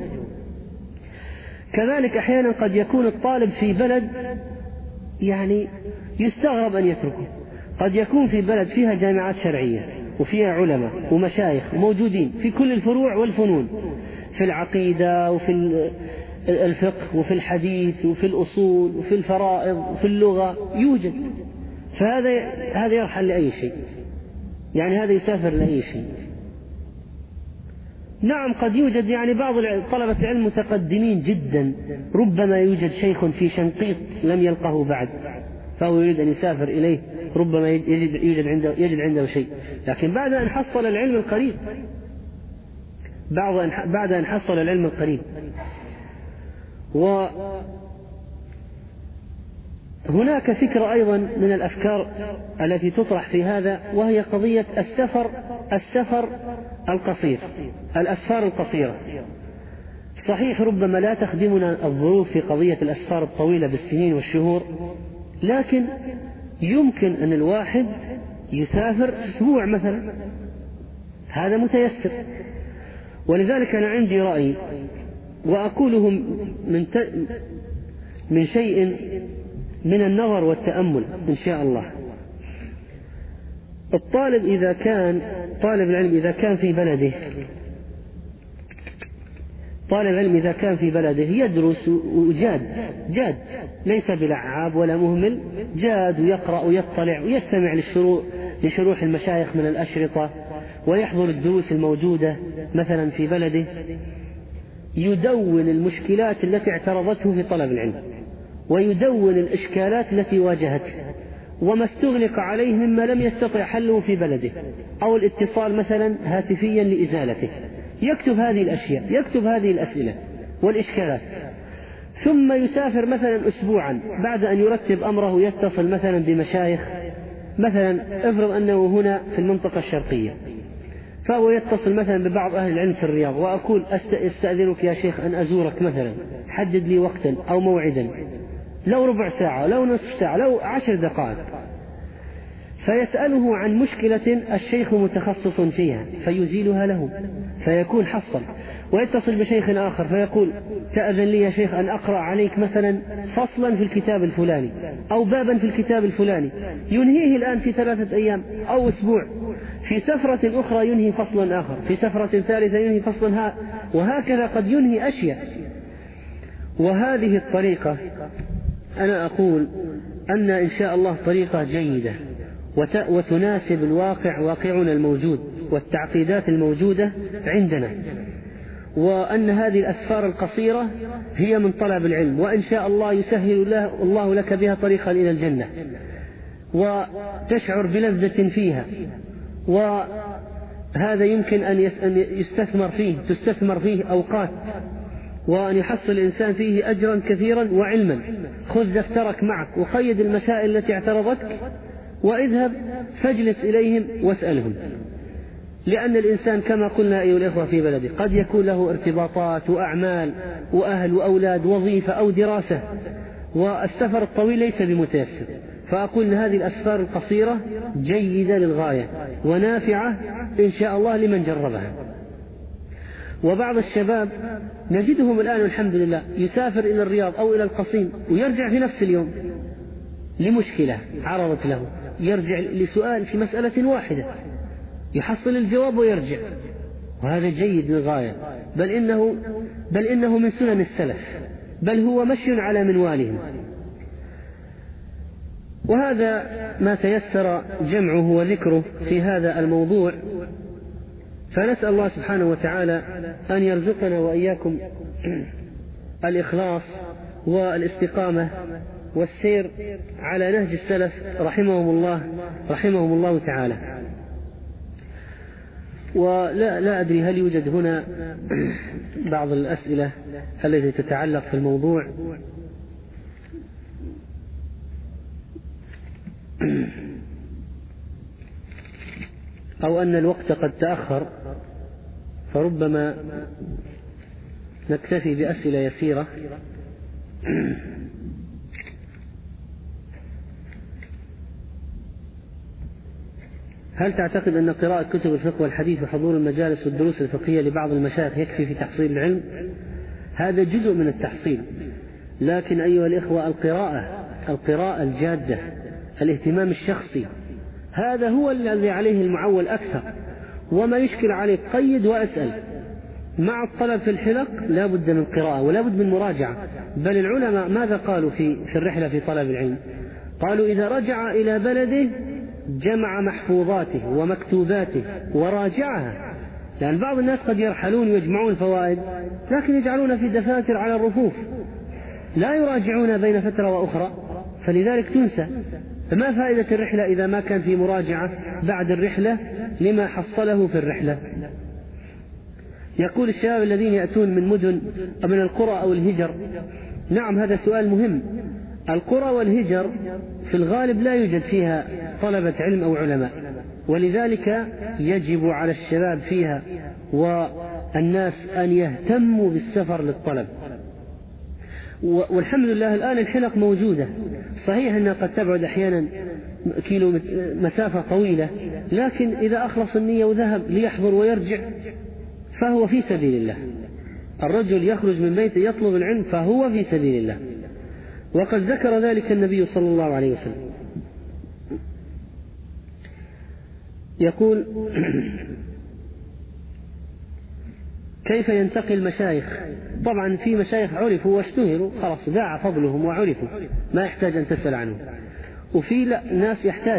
كذلك أحيانا قد يكون الطالب في بلد يعني يستغرب أن يتركه، قد يكون في بلد فيها جامعات شرعية وفيها علماء ومشايخ موجودين في كل الفروع والفنون، في العقيدة وفي الفقه وفي الحديث وفي الأصول وفي الفرائض وفي اللغة يوجد، فهذا يرحل لأي شيء، يعني هذا يسافر لأي شيء. نعم قد يوجد يعني بعض طلبة العلم متقدمين جدا، ربما يوجد شيخ في شنقيط لم يلقه بعد فهو يريد أن يسافر إليه، ربما يجد عنده شيء، لكن بعد أن حصل العلم القريب بعد أن حصل العلم القريب. وهناك فكرة أيضا من الأفكار التي تطرح في هذا، وهي قضية السفر القصير، الأسفار القصيرة. صحيح ربما لا تخدمنا الظروف في قضية الأسفار الطويلة بالسنين والشهور، لكن يمكن أن الواحد يسافر أسبوع مثلا، هذا متيسر. ولذلك أنا عندي رأي وأقوله من شيء من النظر والتأمل إن شاء الله. طالب العلم إذا كان في بلده، طالب العلم إذا كان في بلده يدرس وجاد ليس بلعاب ولا مهمل، جاد ويقرأ ويطلع ويستمع لشروح المشايخ من الأشرطة ويحضر الدروس الموجودة مثلا في بلده، يدون المشكلات التي اعترضته في طلب العلم، ويدون الإشكالات التي واجهته وما استغلق عليه مما لم يستطع حله في بلده، أو الاتصال مثلا هاتفيا لإزالته، يكتب هذه الأشياء، يكتب هذه الأسئلة والإشكالات، ثم يسافر مثلا أسبوعا بعد أن يرتب أمره، يتصل مثلا بمشايخ، مثلا افرض أنه هنا في المنطقة الشرقية، فهو يتصل مثلا ببعض أهل العلم في الرياض وأقول أستأذنك يا شيخ أن أزورك مثلا، حدد لي وقتا أو موعدا، لو ربع ساعة لو نصف ساعة لو 10 دقائق، فيسأله عن مشكلة الشيخ متخصص فيها فيزيلها له، فيكون حصل. ويتصل بشيخ آخر فيقول تأذن لي يا شيخ أن أقرأ عليك مثلا فصلا في الكتاب الفلاني أو بابا في الكتاب الفلاني، ينهيه الآن في 3 أيام أو أسبوع، في سفرة أخرى ينهي فصلا آخر، في سفرة ثالثة ينهي فصلا وهكذا قد ينهي أشياء. وهذه الطريقة أنا أقول أن إن شاء الله طريقة جيدة وتناسب الواقع، واقعنا الموجود والتعقيدات الموجودة عندنا، وأن هذه الأسفار القصيرة هي من طلب العلم، وإن شاء الله يسهل الله لك بها طريقا إلى الجنة وتشعر بلذة فيها، وهذا يمكن أن تستثمر فيه أوقات، وأن يحصل الإنسان فيه أجرا كثيرا وعلما. خذ دفترك معك وقيد المسائل التي اعترضتك واذهب فاجلس إليهم واسألهم، لأن الإنسان كما قلنا أيها الإخوة في بلده قد يكون له ارتباطات وأعمال وأهل وأولاد وظيفة أو دراسة، والسفر الطويل ليس بمتيسر. فأقول أن هذه الأسفار القصيرة جيدة للغاية ونافعة إن شاء الله لمن جربها. وبعض الشباب نجدهم الآن الحمد لله يسافر إلى الرياض أو إلى القصيم ويرجع في نفس اليوم لمشكلة عرضت له، يرجع لسؤال في مسألة واحدة يحصل الجواب ويرجع، وهذا جيد للغاية، بل إنه من سنن السلف، بل هو مشي على منوالهم. وهذا ما تيسر جمعه وذكره في هذا الموضوع، فنسأل الله سبحانه وتعالى أن يرزقنا وإياكم الإخلاص والاستقامة والسير على نهج السلف رحمهم الله تعالى. ولا أدري هل يوجد هنا بعض الأسئلة التي تتعلق في الموضوع. أو أن الوقت قد تأخر فربما نكتفي بأسئلة يسيرة. هل تعتقد أن قراءة كتب الفقه والحديث وحضور المجالس والدروس الفقهية لبعض المشايخ يكفي في تحصيل العلم؟ هذا جزء من التحصيل، لكن أيها الإخوة القراءة الجادة، الاهتمام الشخصي، هذا هو الذي عليه المعول أكثر. وما يشكل عليك قيد وأسأل. مع الطلب في الحلق لا بد من قراءة ولا بد من مراجعة. بل العلماء ماذا قالوا في الرحلة في طلب العلم؟ قالوا إذا رجع إلى بلده جمع محفوظاته ومكتوباته وراجعها، لأن بعض الناس قد يرحلون ويجمعون الفوائد لكن يجعلون في دفاتر على الرفوف لا يراجعون بين فترة وأخرى، فلذلك تنسى. فما فائدة الرحلة إذا ما كان في مراجعة بعد الرحلة لما حصله في الرحلة؟ يقول الشباب الذين يأتون من مدن أو من القرى أو الهجر، نعم هذا سؤال مهم. القرى والهجر في الغالب لا يوجد فيها طلبة علم أو علماء، ولذلك يجب على الشباب فيها والناس أن يهتموا بالسفر للطلب. والحمد لله الآن الحلق موجودة، صحيح أنها قد تبعد أحيانا مسافة طويلة، لكن إذا أخلص النية وذهب ليحضر ويرجع فهو في سبيل الله. الرجل يخرج من بيته يطلب العلم فهو في سبيل الله، وقد ذكر ذلك النبي صلى الله عليه وسلم. يقول كيف ينتقي المشايخ؟ طبعا في مشايخ عرفوا واشتهروا خلاص ذاع فضلهم وعرفوا ما يحتاج أن تسأل عنه، وفي ناس يحتاج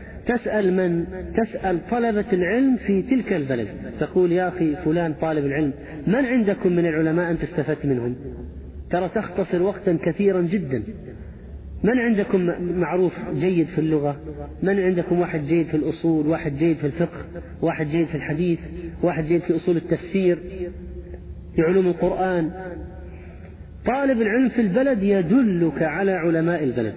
تسأل طلبة العلم في تلك البلد، تقول يا أخي فلان طالب العلم من عندكم من العلماء أن تستفدت منهم؟ ترى تختصر وقتا كثيرا جدا. من عندكم معروف جيد في اللغة؟ من عندكم واحد جيد في الأصول، واحد جيد في الفقه، واحد جيد في الحديث، واحد جيد في أصول التفسير، في علوم القرآن؟ طالب العلم في البلد يدلك على علماء البلد.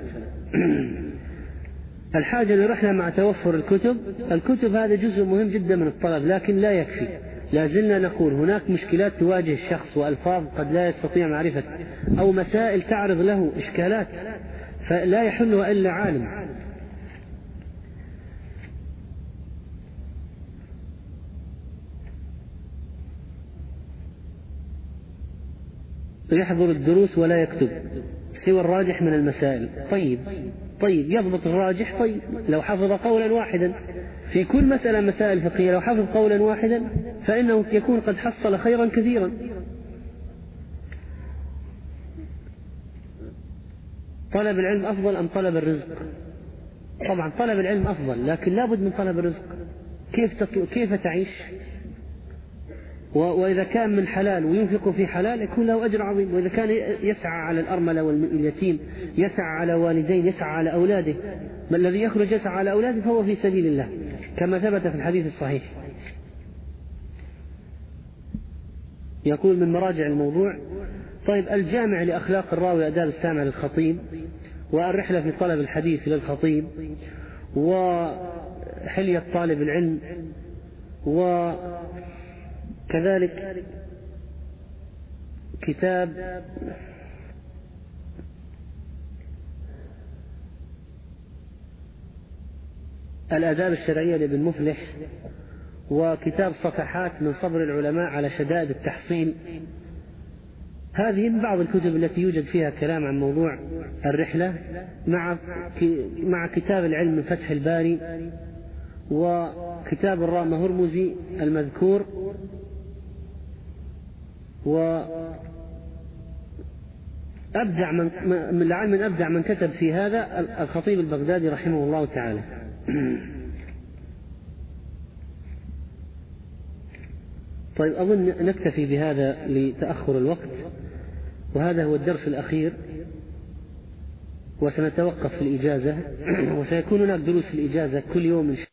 الحاجة لرحلة مع توفر الكتب هذا جزء مهم جدا من الطلب، لكن لا يكفي. لا زلنا نقول هناك مشكلات تواجه الشخص وألفاظ قد لا يستطيع معرفة، أو مسائل تعرض له إشكالات فلا يحلها إلا عالم. يحضر الدروس ولا يكتب سوى الراجح من المسائل. طيب يضبط الراجح. طيب لو حفظ قولا واحدا في كل مسألة مسائل فقهية، لو حفظ قولا واحدا فإنه يكون قد حصل خيرا كثيرا. طلب العلم أفضل أم طلب الرزق؟ طبعا طلب العلم أفضل، لكن لا بد من طلب الرزق. كيف تعيش؟ وإذا كان من حلال وينفق في حلال يكون له أجر عظيم، وإذا كان يسعى على الأرملة واليتيم، يسعى على والدين، يسعى على أولاده، ما الذي يخرج يسعى على أولاده فهو في سبيل الله كما ثبت في الحديث الصحيح. يقول من مراجع الموضوع: طيب الجامع لأخلاق الراوي آداب السامع للخطيب، والرحلة في طلب الحديث للخطيب، وحلية طالب العلم، وكذلك كتاب الآداب الشرعية لابن مفلح، وكتاب صفحات من صبر العلماء على شدائد التحصيل. هذه من بعض الكتب التي يوجد فيها كلام عن موضوع الرحلة، مع كتاب العلم من فتح الباري، وكتاب الرام هرمزي المذكور، وأبدع من أبدع من كتب في هذا الخطيب البغدادي رحمه الله تعالى. طيب أظن نكتفي بهذا لتأخر الوقت، وهذا هو الدرس الأخير، وسنتوقف في الإجازة، وسيكون هناك دروس في الإجازة كل يوم